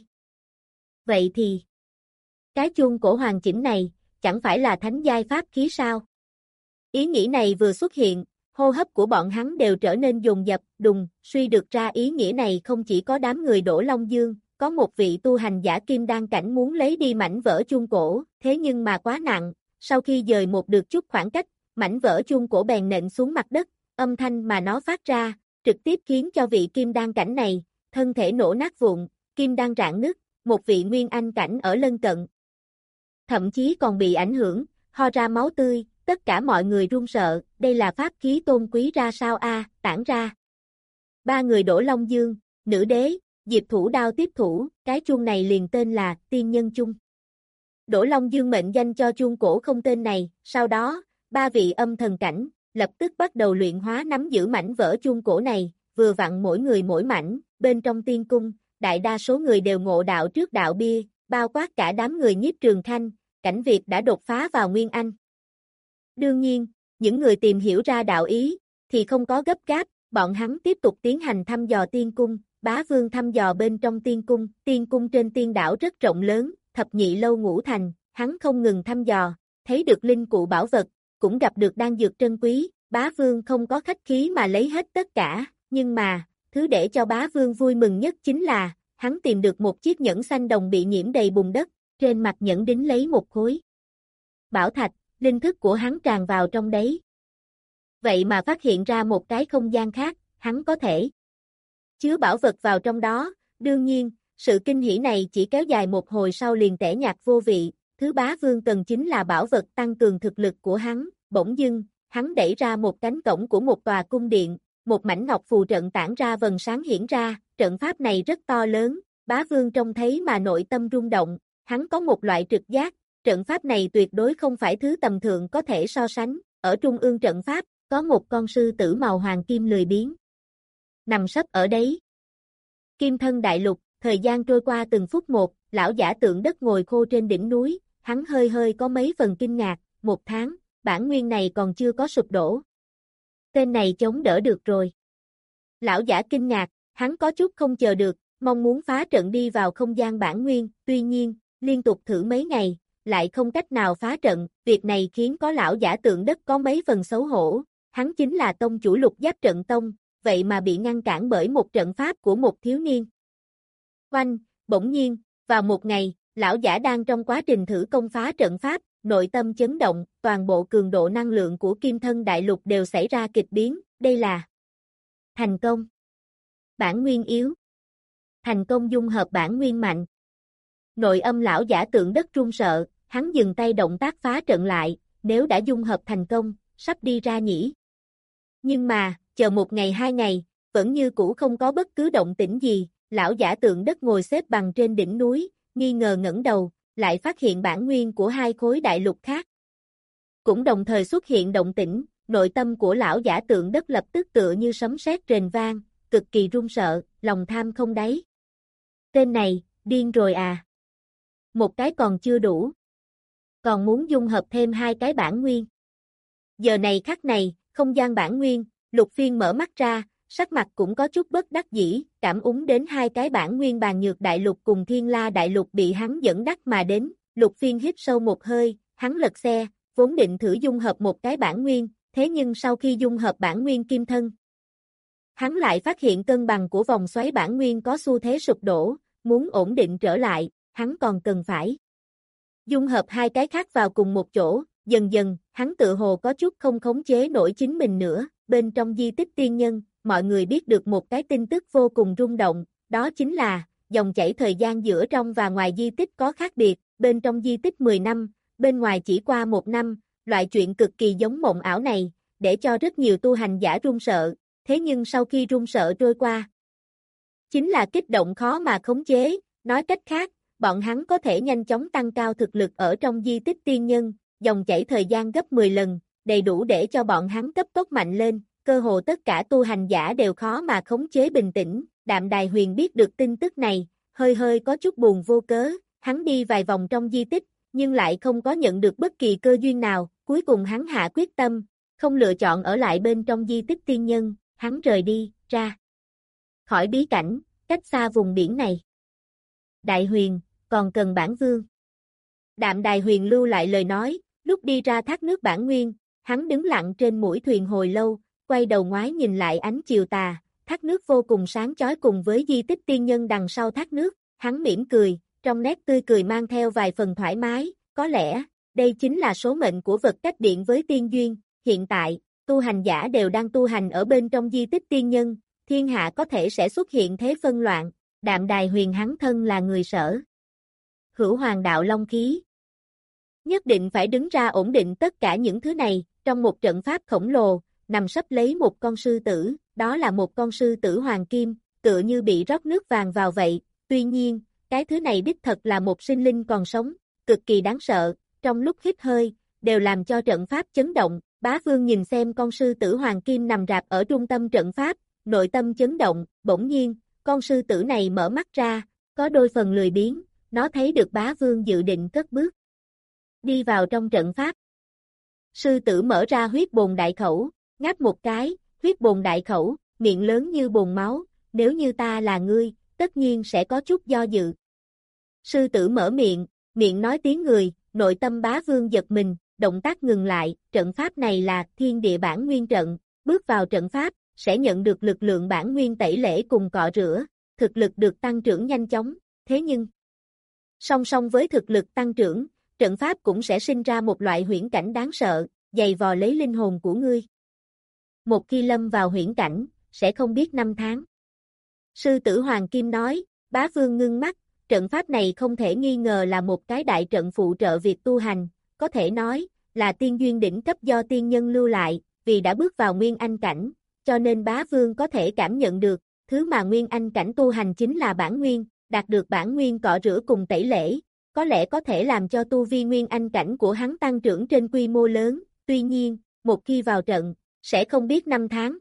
Vậy thì, cái chuông cổ hoàn chỉnh này, chẳng phải là thánh giai pháp khí sao? Ý nghĩ này vừa xuất hiện, hô hấp của bọn hắn đều trở nên dồn dập, đùng, suy được ra ý nghĩa này không chỉ có đám người Đỗ Long Dương, có một vị tu hành giả kim đan cảnh muốn lấy đi mảnh vỡ chuông cổ, thế nhưng mà quá nặng, sau khi dời một được chút khoảng cách, mảnh vỡ chuông cổ bèn nện xuống mặt đất, âm thanh mà nó phát ra, trực tiếp khiến cho vị kim đan cảnh này, thân thể nổ nát vụn, kim đan rạn nứt, một vị nguyên anh cảnh ở lân cận. Thậm chí còn bị ảnh hưởng, ho ra máu tươi, tất cả mọi người run sợ, đây là pháp khí tôn quý ra sao a, tản ra. Ba người Đỗ Long Dương, Nữ Đế, Diệp Thủ Đao tiếp thủ, cái chuông này liền tên là Tiên Nhân Chung. Đỗ Long Dương mệnh danh cho chuông cổ không tên này, sau đó, ba vị âm thần cảnh, lập tức bắt đầu luyện hóa nắm giữ mảnh vỡ chuông cổ này, vừa vặn mỗi người mỗi mảnh, bên trong tiên cung, đại đa số người đều ngộ đạo trước đạo bia, bao quát cả đám người Nhiếp Trường Khanh, Cảnh Việt đã đột phá vào Nguyên Anh. Đương nhiên, những người tìm hiểu ra đạo ý, thì không có gấp gáp, bọn hắn tiếp tục tiến hành thăm dò tiên cung, Bá Vương thăm dò bên trong tiên cung, tiên cung trên tiên đảo rất rộng lớn, thập nhị lâu ngũ thành, hắn không ngừng thăm dò, thấy được linh cụ bảo vật, cũng gặp được đan dược trân quý, Bá Vương không có khách khí mà lấy hết tất cả, nhưng mà, thứ để cho Bá Vương vui mừng nhất chính là, hắn tìm được một chiếc nhẫn xanh đồng bị nhiễm đầy bùn đất, trên mặt nhẫn đính lấy một khối bảo thạch, linh thức của hắn tràn vào trong đấy. Vậy mà phát hiện ra một cái không gian khác, hắn có thể chứa bảo vật vào trong đó, đương nhiên, sự kinh hỉ này chỉ kéo dài một hồi sau liền tẻ nhạt vô vị, thứ Bá Vương cần chính là bảo vật tăng cường thực lực của hắn, bỗng dưng, hắn đẩy ra một cánh cổng của một tòa cung điện, một mảnh ngọc phù trận tản ra vầng sáng hiển ra, trận pháp này rất to lớn, Bá Vương trông thấy mà nội tâm rung động, hắn có một loại trực giác, trận pháp này tuyệt đối không phải thứ tầm thường có thể so sánh, ở trung ương trận pháp, có một con sư tử màu hoàng kim lười biếng. Nằm sấp ở đấy. Kim thân đại lục, thời gian trôi qua từng phút một, lão giả tượng đất ngồi khô trên đỉnh núi, hắn hơi hơi có mấy phần kinh ngạc, một tháng, bản nguyên này còn chưa có sụp đổ. Tên này chống đỡ được rồi. Lão giả kinh ngạc, hắn có chút không chờ được, mong muốn phá trận đi vào không gian bản nguyên, tuy nhiên, liên tục thử mấy ngày, lại không cách nào phá trận, việc này khiến có lão giả tượng đất có mấy phần xấu hổ, hắn chính là tông chủ Lục Giáp Trận Tông, vậy mà bị ngăn cản bởi một trận pháp của một thiếu niên. Oanh, bỗng nhiên, vào một ngày, lão giả đang trong quá trình thử công phá trận pháp, nội tâm chấn động, toàn bộ cường độ năng lượng của Kim Thân Đại Lục đều xảy ra kịch biến, đây là thành công. Bản nguyên yếu. Thành công dung hợp bản nguyên mạnh. Nội âm lão giả tượng đất run sợ, hắn dừng tay động tác phá trận lại, nếu đã dung hợp thành công, sắp đi ra nhỉ. Nhưng mà, chờ một ngày hai ngày, vẫn như cũ không có bất cứ động tĩnh gì, lão giả tượng đất ngồi xếp bằng trên đỉnh núi, nghi ngờ ngẩng đầu, lại phát hiện bản nguyên của hai khối đại lục khác. Cũng đồng thời xuất hiện động tĩnh, nội tâm của lão giả tượng đất lập tức tựa như sấm sét rền vang, cực kỳ run sợ, lòng tham không đáy. Tên này, điên rồi à? Một cái còn chưa đủ. Còn muốn dung hợp thêm hai cái bản nguyên. Giờ này khắc này, không gian bản nguyên, Lục Phiên mở mắt ra, sắc mặt cũng có chút bất đắc dĩ, cảm ứng đến hai cái bản nguyên Bàn Nhược Đại Lục cùng Thiên La Đại Lục bị hắn dẫn dắt mà đến, Lục Phiên hít sâu một hơi, hắn lật xe, vốn định thử dung hợp một cái bản nguyên, thế nhưng sau khi dung hợp bản nguyên kim thân, hắn lại phát hiện cân bằng của vòng xoáy bản nguyên có xu thế sụp đổ, muốn ổn định trở lại, hắn còn cần phải dung hợp hai cái khác vào cùng một chỗ, dần dần, hắn tự hồ có chút không khống chế nổi chính mình nữa, bên trong di tích tiên nhân, mọi người biết được một cái tin tức vô cùng rung động, đó chính là, dòng chảy thời gian giữa trong và ngoài di tích có khác biệt, bên trong di tích mười năm, bên ngoài chỉ qua một năm, loại chuyện cực kỳ giống mộng ảo này, để cho rất nhiều tu hành giả run sợ, thế nhưng sau khi run sợ trôi qua, chính là kích động khó mà khống chế, nói cách khác, bọn hắn có thể nhanh chóng tăng cao thực lực ở trong di tích tiên nhân, dòng chảy thời gian gấp mười lần, đầy đủ để cho bọn hắn cấp tốc mạnh lên, cơ hồ tất cả tu hành giả đều khó mà khống chế bình tĩnh, Đạm Đài Huyền biết được tin tức này, hơi hơi có chút buồn vô cớ, hắn đi vài vòng trong di tích, nhưng lại không có nhận được bất kỳ cơ duyên nào, cuối cùng hắn hạ quyết tâm, không lựa chọn ở lại bên trong di tích tiên nhân, hắn rời đi, ra khỏi bí cảnh, cách xa vùng biển này. Đại Huyền, còn cần bản vương. Đạm Đài Huyền lưu lại lời nói, lúc đi ra thác nước bản nguyên, hắn đứng lặng trên mũi thuyền hồi lâu, quay đầu ngoái nhìn lại ánh chiều tà, thác nước vô cùng sáng chói cùng với di tích tiên nhân đằng sau thác nước, hắn mỉm cười, trong nét tươi cười mang theo vài phần thoải mái, có lẽ, đây chính là số mệnh của vật cách điện với tiên duyên, hiện tại, tu hành giả đều đang tu hành ở bên trong di tích tiên nhân, thiên hạ có thể sẽ xuất hiện thế phân loạn, Đạm Đài Huyền hắn thân là người Sở hữu Hoàng đạo long khí. Nhất định phải đứng ra ổn định tất cả những thứ này, trong một trận pháp khổng lồ, nằm sấp lấy một con sư tử, đó là một con sư tử hoàng kim, tựa như bị rót nước vàng vào vậy, tuy nhiên, cái thứ này đích thật là một sinh linh còn sống, cực kỳ đáng sợ, trong lúc hít hơi, đều làm cho trận pháp chấn động, Bá Vương nhìn xem con sư tử hoàng kim nằm rạp ở trung tâm trận pháp, nội tâm chấn động, bỗng nhiên, con sư tử này mở mắt ra, có đôi phần lười biếng, nó thấy được Bá Vương dự định cất bước đi vào trong trận pháp. Sư tử mở ra huyết bồn đại khẩu, ngáp một cái, huyết bồn đại khẩu, miệng lớn như bồn máu, nếu như ta là ngươi, tất nhiên sẽ có chút do dự. Sư tử mở miệng, miệng nói tiếng người, nội tâm Bá Vương giật mình, động tác ngừng lại, trận pháp này là thiên địa bản nguyên trận, bước vào trận pháp, sẽ nhận được lực lượng bản nguyên tẩy lễ cùng cọ rửa, thực lực được tăng trưởng nhanh chóng, thế nhưng, song song với thực lực tăng trưởng, trận pháp cũng sẽ sinh ra một loại huyễn cảnh đáng sợ, dày vò lấy linh hồn của ngươi. Một khi lâm vào huyễn cảnh, sẽ không biết năm tháng. Sư tử Hoàng Kim nói, Bá Vương ngưng mắt, trận pháp này không thể nghi ngờ là một cái đại trận phụ trợ việc tu hành, có thể nói, là tiên duyên đỉnh cấp do tiên nhân lưu lại, vì đã bước vào nguyên anh cảnh, cho nên Bá Vương có thể cảm nhận được, thứ mà nguyên anh cảnh tu hành chính là bản nguyên, đạt được bản nguyên cọ rửa cùng tẩy lễ, có lẽ có thể làm cho tu vi nguyên anh cảnh của hắn tăng trưởng trên quy mô lớn, tuy nhiên, một khi vào trận, sẽ không biết năm tháng.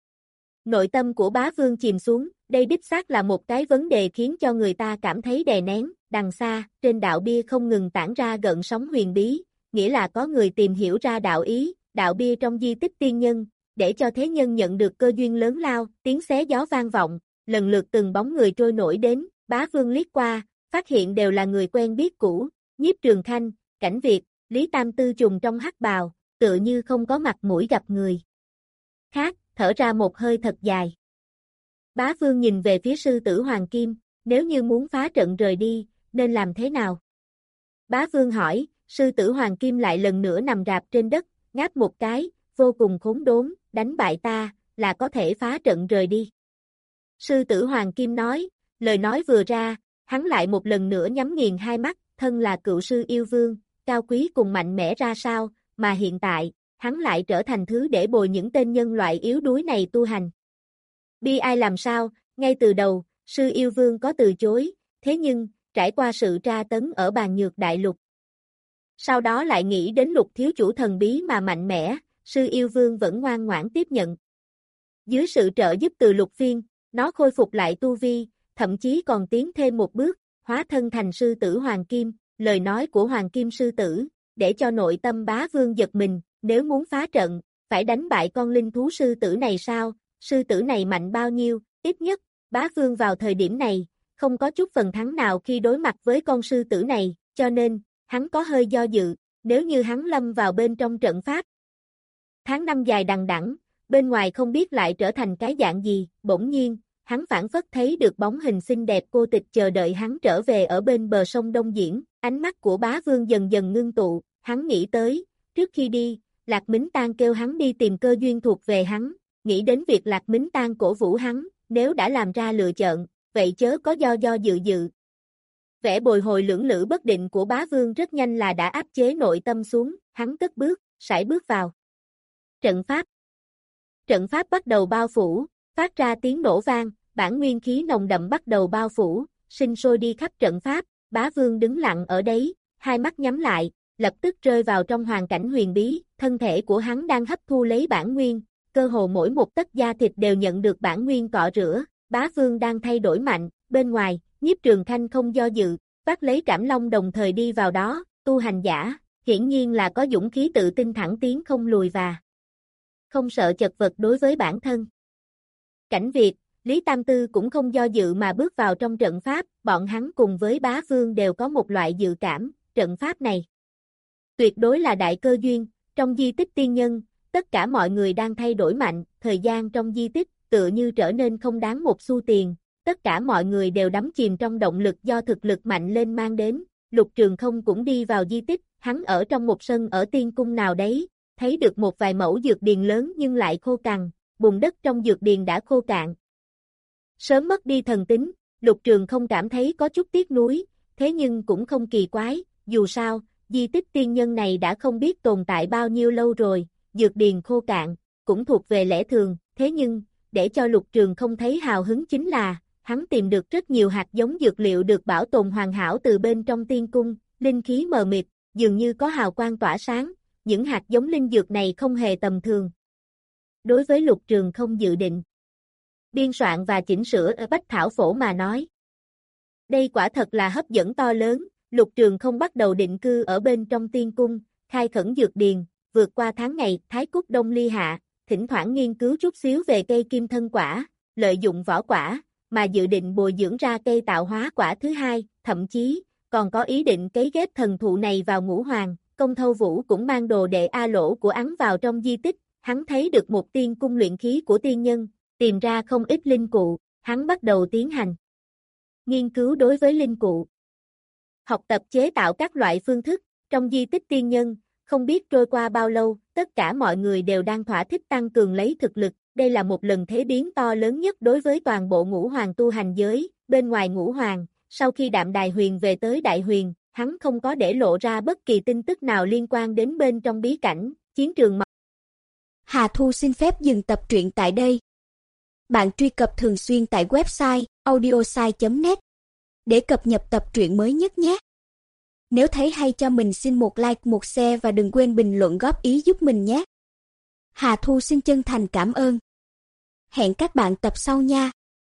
Nội tâm của Bá Vương chìm xuống, đây đích xác là một cái vấn đề khiến cho người ta cảm thấy đè nén, đằng xa, trên đạo bia không ngừng tản ra gợn sóng huyền bí, nghĩa là có người tìm hiểu ra đạo ý, đạo bia trong di tích tiên nhân, để cho thế nhân nhận được cơ duyên lớn lao, tiếng xé gió vang vọng, lần lượt từng bóng người trôi nổi đến, Bá Vương liếc qua, phát hiện đều là người quen biết cũ, Nhiếp Trường Khanh, Cảnh Việt, Lý Tam Tư trùng trong hắc bào, tựa như không có mặt mũi gặp người khác, thở ra một hơi thật dài. Bá Vương nhìn về phía sư tử Hoàng Kim, nếu như muốn phá trận rời đi, nên làm thế nào? Bá Vương hỏi, sư tử Hoàng Kim lại lần nữa nằm rạp trên đất, ngáp một cái, vô cùng khốn đốn, đánh bại ta, là có thể phá trận rời đi. Sư tử Hoàng Kim nói, lời nói vừa ra, hắn lại một lần nữa nhắm nghiền hai mắt, thân là cựu sư yêu vương, cao quý cùng mạnh mẽ ra sao, mà hiện tại, hắn lại trở thành thứ để bồi những tên nhân loại yếu đuối này tu hành. Bi ai làm sao, ngay từ đầu, sư yêu vương có từ chối, thế nhưng, trải qua sự tra tấn ở bàn nhược đại lục. Sau đó lại nghĩ đến lục thiếu chủ thần bí mà mạnh mẽ, sư yêu vương vẫn ngoan ngoãn tiếp nhận. Dưới sự trợ giúp từ lục phiên, nó khôi phục lại tu vi, thậm chí còn tiến thêm một bước, hóa thân thành sư tử Hoàng Kim, lời nói của Hoàng Kim sư tử, để cho nội tâm Bá Vương giật mình, nếu muốn phá trận, phải đánh bại con linh thú sư tử này sao, sư tử này mạnh bao nhiêu, ít nhất, Bá Vương vào thời điểm này, không có chút phần thắng nào khi đối mặt với con sư tử này, cho nên, hắn có hơi do dự, nếu như hắn lâm vào bên trong trận pháp. Tháng năm dài đằng đẵng, bên ngoài không biết lại trở thành cái dạng gì, bỗng nhiên, hắn phản phất thấy được bóng hình xinh đẹp cô tịch chờ đợi hắn trở về ở bên bờ sông Đông Diễn, ánh mắt của Bá Vương dần dần ngưng tụ, hắn nghĩ tới, trước khi đi, Lạc Mính Tang kêu hắn đi tìm cơ duyên thuộc về hắn, nghĩ đến việc Lạc Mính Tang cổ vũ hắn, nếu đã làm ra lựa chọn, vậy chớ có do do dự dự. Vẻ bồi hồi lưỡng lự bất định của Bá Vương rất nhanh là đã áp chế nội tâm xuống, hắn cất bước, sải bước vào. Trận pháp. Trận pháp bắt đầu bao phủ, phát ra tiếng nổ vang, bản nguyên khí nồng đậm bắt đầu bao phủ, sinh sôi đi khắp trận pháp, Bá Vương đứng lặng ở đấy, hai mắt nhắm lại, lập tức rơi vào trong hoàn cảnh huyền bí, thân thể của hắn đang hấp thu lấy bản nguyên, cơ hồ mỗi một tấc da thịt đều nhận được bản nguyên cọ rửa, Bá Vương đang thay đổi mạnh, bên ngoài, Nhiếp Trường Khanh không do dự, vác lấy Trảm Long đồng thời đi vào đó, tu hành giả, hiển nhiên là có dũng khí tự tin thẳng tiến không lùi và không sợ chật vật đối với bản thân. Cảnh Việt, Lý Tam Tư cũng không do dự mà bước vào trong trận pháp, bọn hắn cùng với Bá Vương đều có một loại dự cảm, trận pháp này tuyệt đối là đại cơ duyên, trong di tích tiên nhân, tất cả mọi người đang thay đổi mạnh, thời gian trong di tích tựa như trở nên không đáng một xu tiền, tất cả mọi người đều đắm chìm trong động lực do thực lực mạnh lên mang đến. Lục Trường Không cũng đi vào di tích, hắn ở trong một sân ở tiên cung nào đấy, thấy được một vài mẫu dược điền lớn nhưng lại khô cằn, bùn đất trong dược điền đã khô cạn. Sớm mất đi thần tính, Lục Trường Không cảm thấy có chút tiếc nuối, thế nhưng cũng không kỳ quái, dù sao, di tích tiên nhân này đã không biết tồn tại bao nhiêu lâu rồi, dược điền khô cạn, cũng thuộc về lẽ thường, thế nhưng, để cho Lục Trường Không thấy hào hứng chính là, hắn tìm được rất nhiều hạt giống dược liệu được bảo tồn hoàn hảo từ bên trong tiên cung, linh khí mờ mịt, dường như có hào quang tỏa sáng, những hạt giống linh dược này không hề tầm thường. Đối với Lục Trường Không dự định biên soạn và chỉnh sửa ở Bách Thảo Phổ mà nói, đây quả thật là hấp dẫn to lớn. Lục Trường Không bắt đầu định cư ở bên trong tiên cung, khai khẩn dược điền, vượt qua tháng ngày, Thái Cúc Đông Ly hạ, thỉnh thoảng nghiên cứu chút xíu về cây kim thân quả, lợi dụng vỏ quả, mà dự định bồi dưỡng ra cây tạo hóa quả thứ hai, thậm chí, còn có ý định cấy ghép thần thụ này vào ngũ hoàng. Công Thâu Vũ cũng mang đồ đệ A Lỗ của hắn vào trong di tích, hắn thấy được một tiên cung luyện khí của tiên nhân, tìm ra không ít linh cụ, hắn bắt đầu tiến hành nghiên cứu đối với linh cụ. Học tập chế tạo các loại phương thức, trong di tích tiên nhân, không biết trôi qua bao lâu, tất cả mọi người đều đang thỏa thích tăng cường lấy thực lực, đây là một lần thế biến to lớn nhất đối với toàn bộ ngũ hoàng tu hành giới, bên ngoài ngũ hoàng, sau khi Đạm Đài Huyền về tới Đại Huyền, hắn không có để lộ ra bất kỳ tin tức nào liên quan đến bên trong bí cảnh, chiến trường mọc. Hà Thu xin phép dừng tập truyện tại đây. Bạn truy cập thường xuyên tại website audiosai chấm net để cập nhật tập truyện mới nhất nhé. Nếu thấy hay cho mình xin một like, một share và đừng quên bình luận góp ý giúp mình nhé. Hà Thu xin chân thành cảm ơn. Hẹn các bạn tập sau nha.